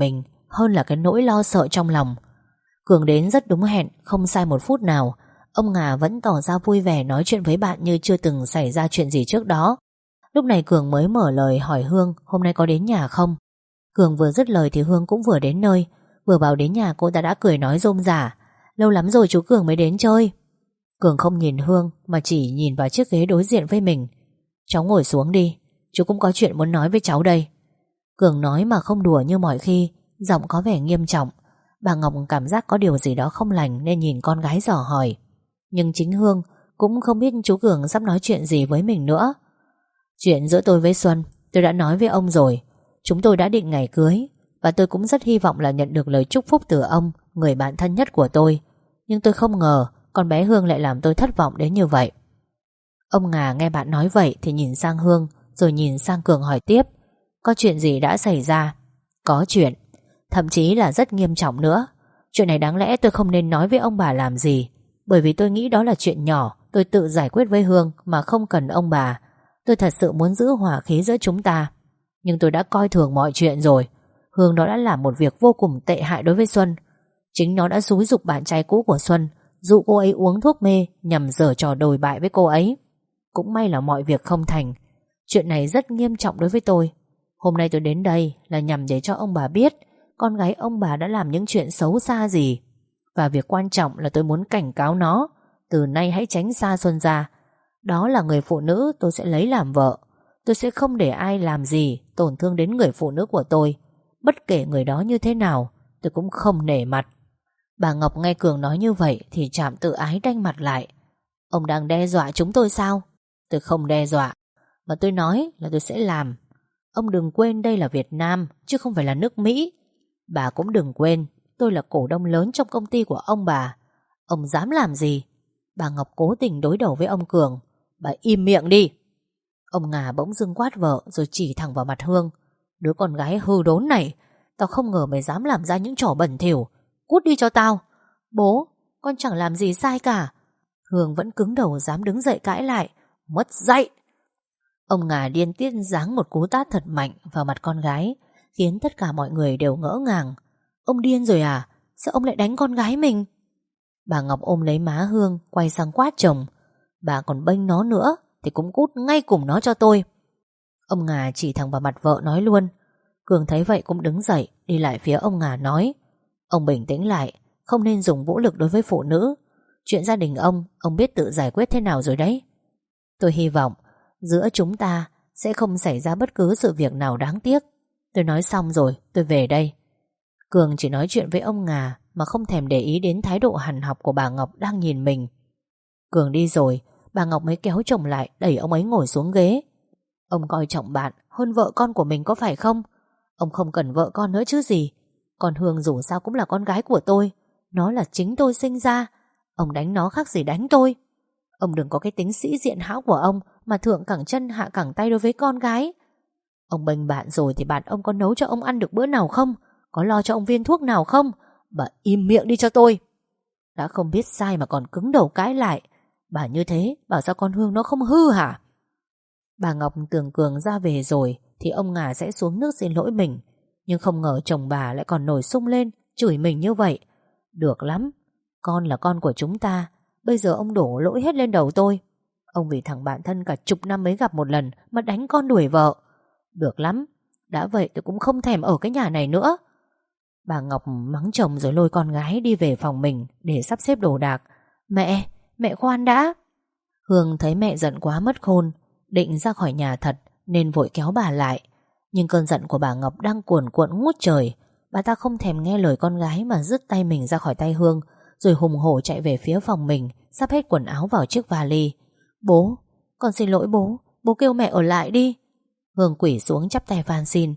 hơn là cái nỗi lo sợ trong lòng. Cường đến rất đúng hẹn, không sai một phút nào. Ông Ngà vẫn tỏ ra vui vẻ nói chuyện với bạn như chưa từng xảy ra chuyện gì trước đó. Lúc này Cường mới mở lời hỏi Hương hôm nay có đến nhà không. Cường vừa dứt lời thì Hương cũng vừa đến nơi. Vừa vào đến nhà cô ta đã cười nói rôm rả: lâu lắm rồi chú Cường mới đến chơi. Cường không nhìn Hương mà chỉ nhìn vào chiếc ghế đối diện với mình. Cháu ngồi xuống đi, chú cũng có chuyện muốn nói với cháu đây. Cường nói mà không đùa như mọi khi, giọng có vẻ nghiêm trọng. Bà Ngọc cảm giác có điều gì đó không lành nên nhìn con gái dò hỏi. Nhưng chính Hương cũng không biết chú Cường sắp nói chuyện gì với mình nữa. Chuyện giữa tôi với Xuân tôi đã nói với ông rồi. Chúng tôi đã định ngày cưới, và tôi cũng rất hy vọng là nhận được lời chúc phúc từ ông, người bạn thân nhất của tôi. Nhưng tôi không ngờ con bé Hương lại làm tôi thất vọng đến như vậy. Ông Ngà nghe bạn nói vậy thì nhìn sang Hương, rồi nhìn sang Cường hỏi tiếp: có chuyện gì đã xảy ra? Có chuyện, thậm chí là rất nghiêm trọng nữa. Chuyện này đáng lẽ tôi không nên nói với ông bà làm gì, bởi vì tôi nghĩ đó là chuyện nhỏ, tôi tự giải quyết với Hương mà không cần ông bà. Tôi thật sự muốn giữ hòa khí giữa chúng ta. Nhưng tôi đã coi thường mọi chuyện rồi. Hương nó đã làm một việc vô cùng tệ hại đối với Xuân. Chính nó đã xúi giục bạn trai cũ của Xuân, dụ cô ấy uống thuốc mê nhằm giở trò đồi bại với cô ấy. Cũng may là mọi việc không thành. Chuyện này rất nghiêm trọng đối với tôi. Hôm nay tôi đến đây là nhằm để cho ông bà biết con gái ông bà đã làm những chuyện xấu xa gì. Và việc quan trọng là tôi muốn cảnh cáo nó, từ nay hãy tránh xa Xuân ra. Đó là người phụ nữ tôi sẽ lấy làm vợ. Tôi sẽ không để ai làm gì tổn thương đến người phụ nữ của tôi. Bất kể người đó như thế nào, tôi cũng không nể mặt. Bà Ngọc nghe Cường nói như vậy thì Trạm tự ái đanh mặt lại. Ông đang đe dọa chúng tôi sao? Tôi không đe dọa, mà tôi nói là tôi sẽ làm. Ông đừng quên đây là Việt Nam, chứ không phải là nước Mỹ. Bà cũng đừng quên tôi là cổ đông lớn trong công ty của ông bà. Ông dám làm gì? Bà Ngọc cố tình đối đầu với ông Cường. Bà im miệng đi. Ông Ngà bỗng dưng quát vợ rồi chỉ thẳng vào mặt Hương. Đứa con gái hư đốn này, tao không ngờ mày dám làm ra những trò bẩn thỉu. Cút đi cho tao. Bố, con chẳng làm gì sai cả. Hương vẫn cứng đầu dám đứng dậy cãi lại. Mất dạy. Ông Ngà điên tiết giáng một cú tát thật mạnh vào mặt con gái, khiến tất cả mọi người đều ngỡ ngàng. Ông điên rồi à? Sao ông lại đánh con gái mình? Bà Ngọc ôm lấy má Hương, quay sang quát chồng. Bà còn bênh nó nữa thì cũng cút ngay cùng nó cho tôi. Ông Ngà chỉ thẳng vào mặt vợ nói luôn. Cường thấy vậy cũng đứng dậy đi lại phía ông Ngà nói: ông bình tĩnh lại, không nên dùng vũ lực đối với phụ nữ. Chuyện gia đình ông biết tự giải quyết thế nào rồi đấy. Tôi hy vọng giữa chúng ta sẽ không xảy ra bất cứ sự việc nào đáng tiếc. Tôi nói xong rồi, tôi về đây. Cường chỉ nói chuyện với ông Ngà mà không thèm để ý đến thái độ hằn học của bà Ngọc đang nhìn mình. Cường đi rồi, bà Ngọc mới kéo chồng lại, đẩy ông ấy ngồi xuống ghế. Ông coi trọng bạn hơn vợ con của mình có phải không? Ông không cần vợ con nữa chứ gì. Còn Hương dù sao cũng là con gái của tôi. Nó là chính tôi sinh ra. Ông đánh nó khác gì đánh tôi. Ông đừng có cái tính sĩ diện hão của ông mà thượng cẳng chân hạ cẳng tay đối với con gái. Ông bênh bạn rồi thì bạn ông có nấu cho ông ăn được bữa nào không? Có lo cho ông viên thuốc nào không? Bà im miệng đi cho tôi. Đã không biết sai mà còn cứng đầu cãi lại. Bà như thế bảo sao con Hương nó không hư hả? Bà Ngọc tưởng Cường ra về rồi thì ông Ngà sẽ xuống nước xin lỗi mình. Nhưng không ngờ chồng bà lại còn nổi sung lên chửi mình như vậy. Được lắm, con là con của chúng ta. Bây giờ ông đổ lỗi hết lên đầu tôi. Ông vì thằng bạn thân cả chục năm mới gặp một lần mà đánh con đuổi vợ. Được lắm, đã vậy tôi cũng không thèm ở cái nhà này nữa. Bà Ngọc mắng chồng rồi lôi con gái đi về phòng mình để sắp xếp đồ đạc. Mẹ khoan đã. Hương thấy mẹ giận quá mất khôn, định ra khỏi nhà thật nên vội kéo bà lại. Nhưng cơn giận của bà Ngọc đang cuồn cuộn ngút trời. Bà ta không thèm nghe lời con gái mà dứt tay mình ra khỏi tay Hương, rồi hùng hổ chạy về phía phòng mình, sắp hết quần áo vào chiếc vali. Bố, con xin lỗi bố. Bố kêu mẹ ở lại đi. Hương quỳ xuống chắp tay van xin.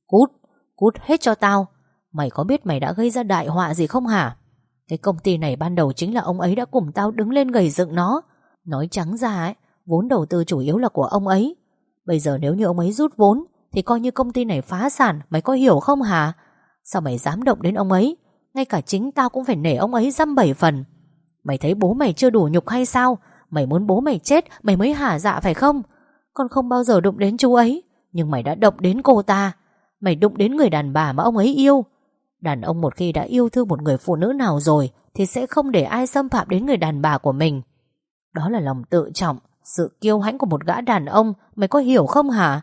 Cút hết cho tao. Mày có biết mày đã gây ra đại họa gì không hả? Cái công ty này ban đầu chính là ông ấy đã cùng tao đứng lên gầy dựng nó. Nói trắng ra ấy, vốn đầu tư chủ yếu là của ông ấy. Bây giờ nếu như ông ấy rút vốn thì coi như công ty này phá sản. Mày có hiểu không hả? Sao mày dám động đến ông ấy? Ngay cả chính tao cũng phải nể ông ấy dăm bảy phần. Mày thấy bố mày chưa đủ nhục hay sao? Mày muốn bố mày chết mày mới hả dạ phải không? Con không bao giờ đụng đến chú ấy, nhưng mày đã động đến cô ta. Mày đụng đến người đàn bà mà ông ấy yêu. Đàn ông một khi đã yêu thương một người phụ nữ nào rồi thì sẽ không để ai xâm phạm đến người đàn bà của mình. Đó là lòng tự trọng, sự kiêu hãnh của một gã đàn ông. Mày có hiểu không hả?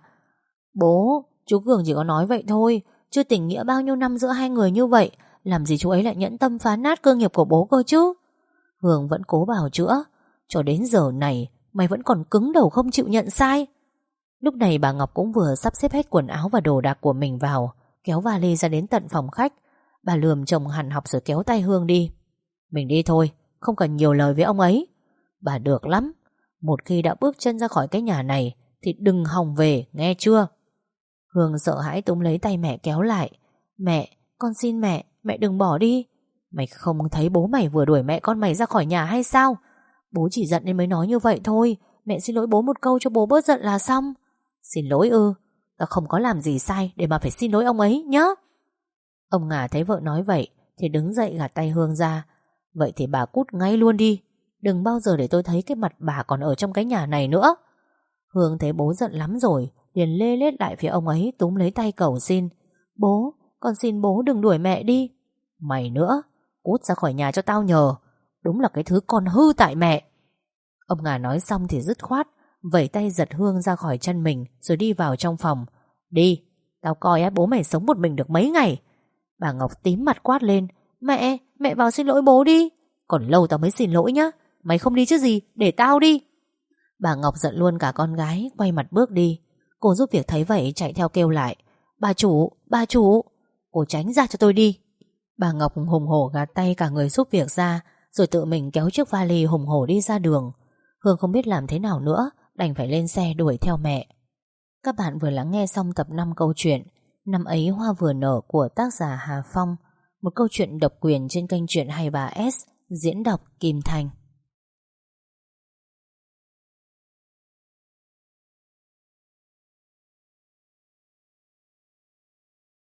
Bố, chú Cường chỉ có nói vậy thôi, chứ tình nghĩa bao nhiêu năm giữa hai người như vậy, làm gì chú ấy lại nhẫn tâm phá nát cơ nghiệp của bố cơ chứ. Hương vẫn cố bào chữa. Cho đến giờ này mày vẫn còn cứng đầu không chịu nhận sai. Lúc này bà Ngọc cũng vừa sắp xếp hết quần áo và đồ đạc của mình vào, kéo vali ra đến tận phòng khách. Bà lườm chồng hằn học rồi kéo tay Hương đi. Mình đi thôi, không cần nhiều lời với ông ấy. Bà được lắm. Một khi đã bước chân ra khỏi cái nhà này thì đừng hòng về, nghe chưa? Hương sợ hãi túm lấy tay mẹ kéo lại. Mẹ, con xin mẹ đừng bỏ đi. Mày không thấy bố mày vừa đuổi mẹ con mày ra khỏi nhà hay sao? Bố chỉ giận nên mới nói như vậy thôi. Mẹ xin lỗi bố một câu cho bố bớt giận là xong. Xin lỗi ư? Tao không có làm gì sai để mà phải xin lỗi ông ấy nhá. Ông Ngà thấy vợ nói vậy thì đứng dậy gạt tay Hương ra. Vậy thì bà cút ngay luôn đi. Đừng bao giờ để tôi thấy cái mặt bà còn ở trong cái nhà này nữa. Hương thấy bố giận lắm rồi, liền lê lết lại phía ông ấy, túm lấy tay cầu xin. Bố, con xin bố đừng đuổi mẹ đi. Mày nữa, cút ra khỏi nhà cho tao nhờ. Đúng là cái thứ con hư tại mẹ. Ông Ngà nói xong thì dứt khoát vẩy tay giật Hương ra khỏi chân mình rồi đi vào trong phòng. Đi, tao coi bố mày sống một mình được mấy ngày. Bà Ngọc tím mặt quát lên. Mẹ vào xin lỗi bố đi. Còn lâu tao mới xin lỗi nhá. Mày không đi chứ gì, để tao đi. Bà Ngọc giận luôn cả con gái, quay mặt bước đi. Cô giúp việc thấy vậy chạy theo kêu lại. Bà chủ, cô tránh ra cho tôi đi. Bà Ngọc hùng hổ gạt tay cả người giúp việc ra, rồi tự mình kéo chiếc vali hùng hổ đi ra đường. Hương không biết làm thế nào nữa, đành phải lên xe đuổi theo mẹ. Các bạn vừa lắng nghe xong tập 5 câu chuyện Năm ấy hoa vừa nở của tác giả Hà Phong, một câu chuyện độc quyền trên kênh Chuyện 23S, diễn đọc Kim Thành.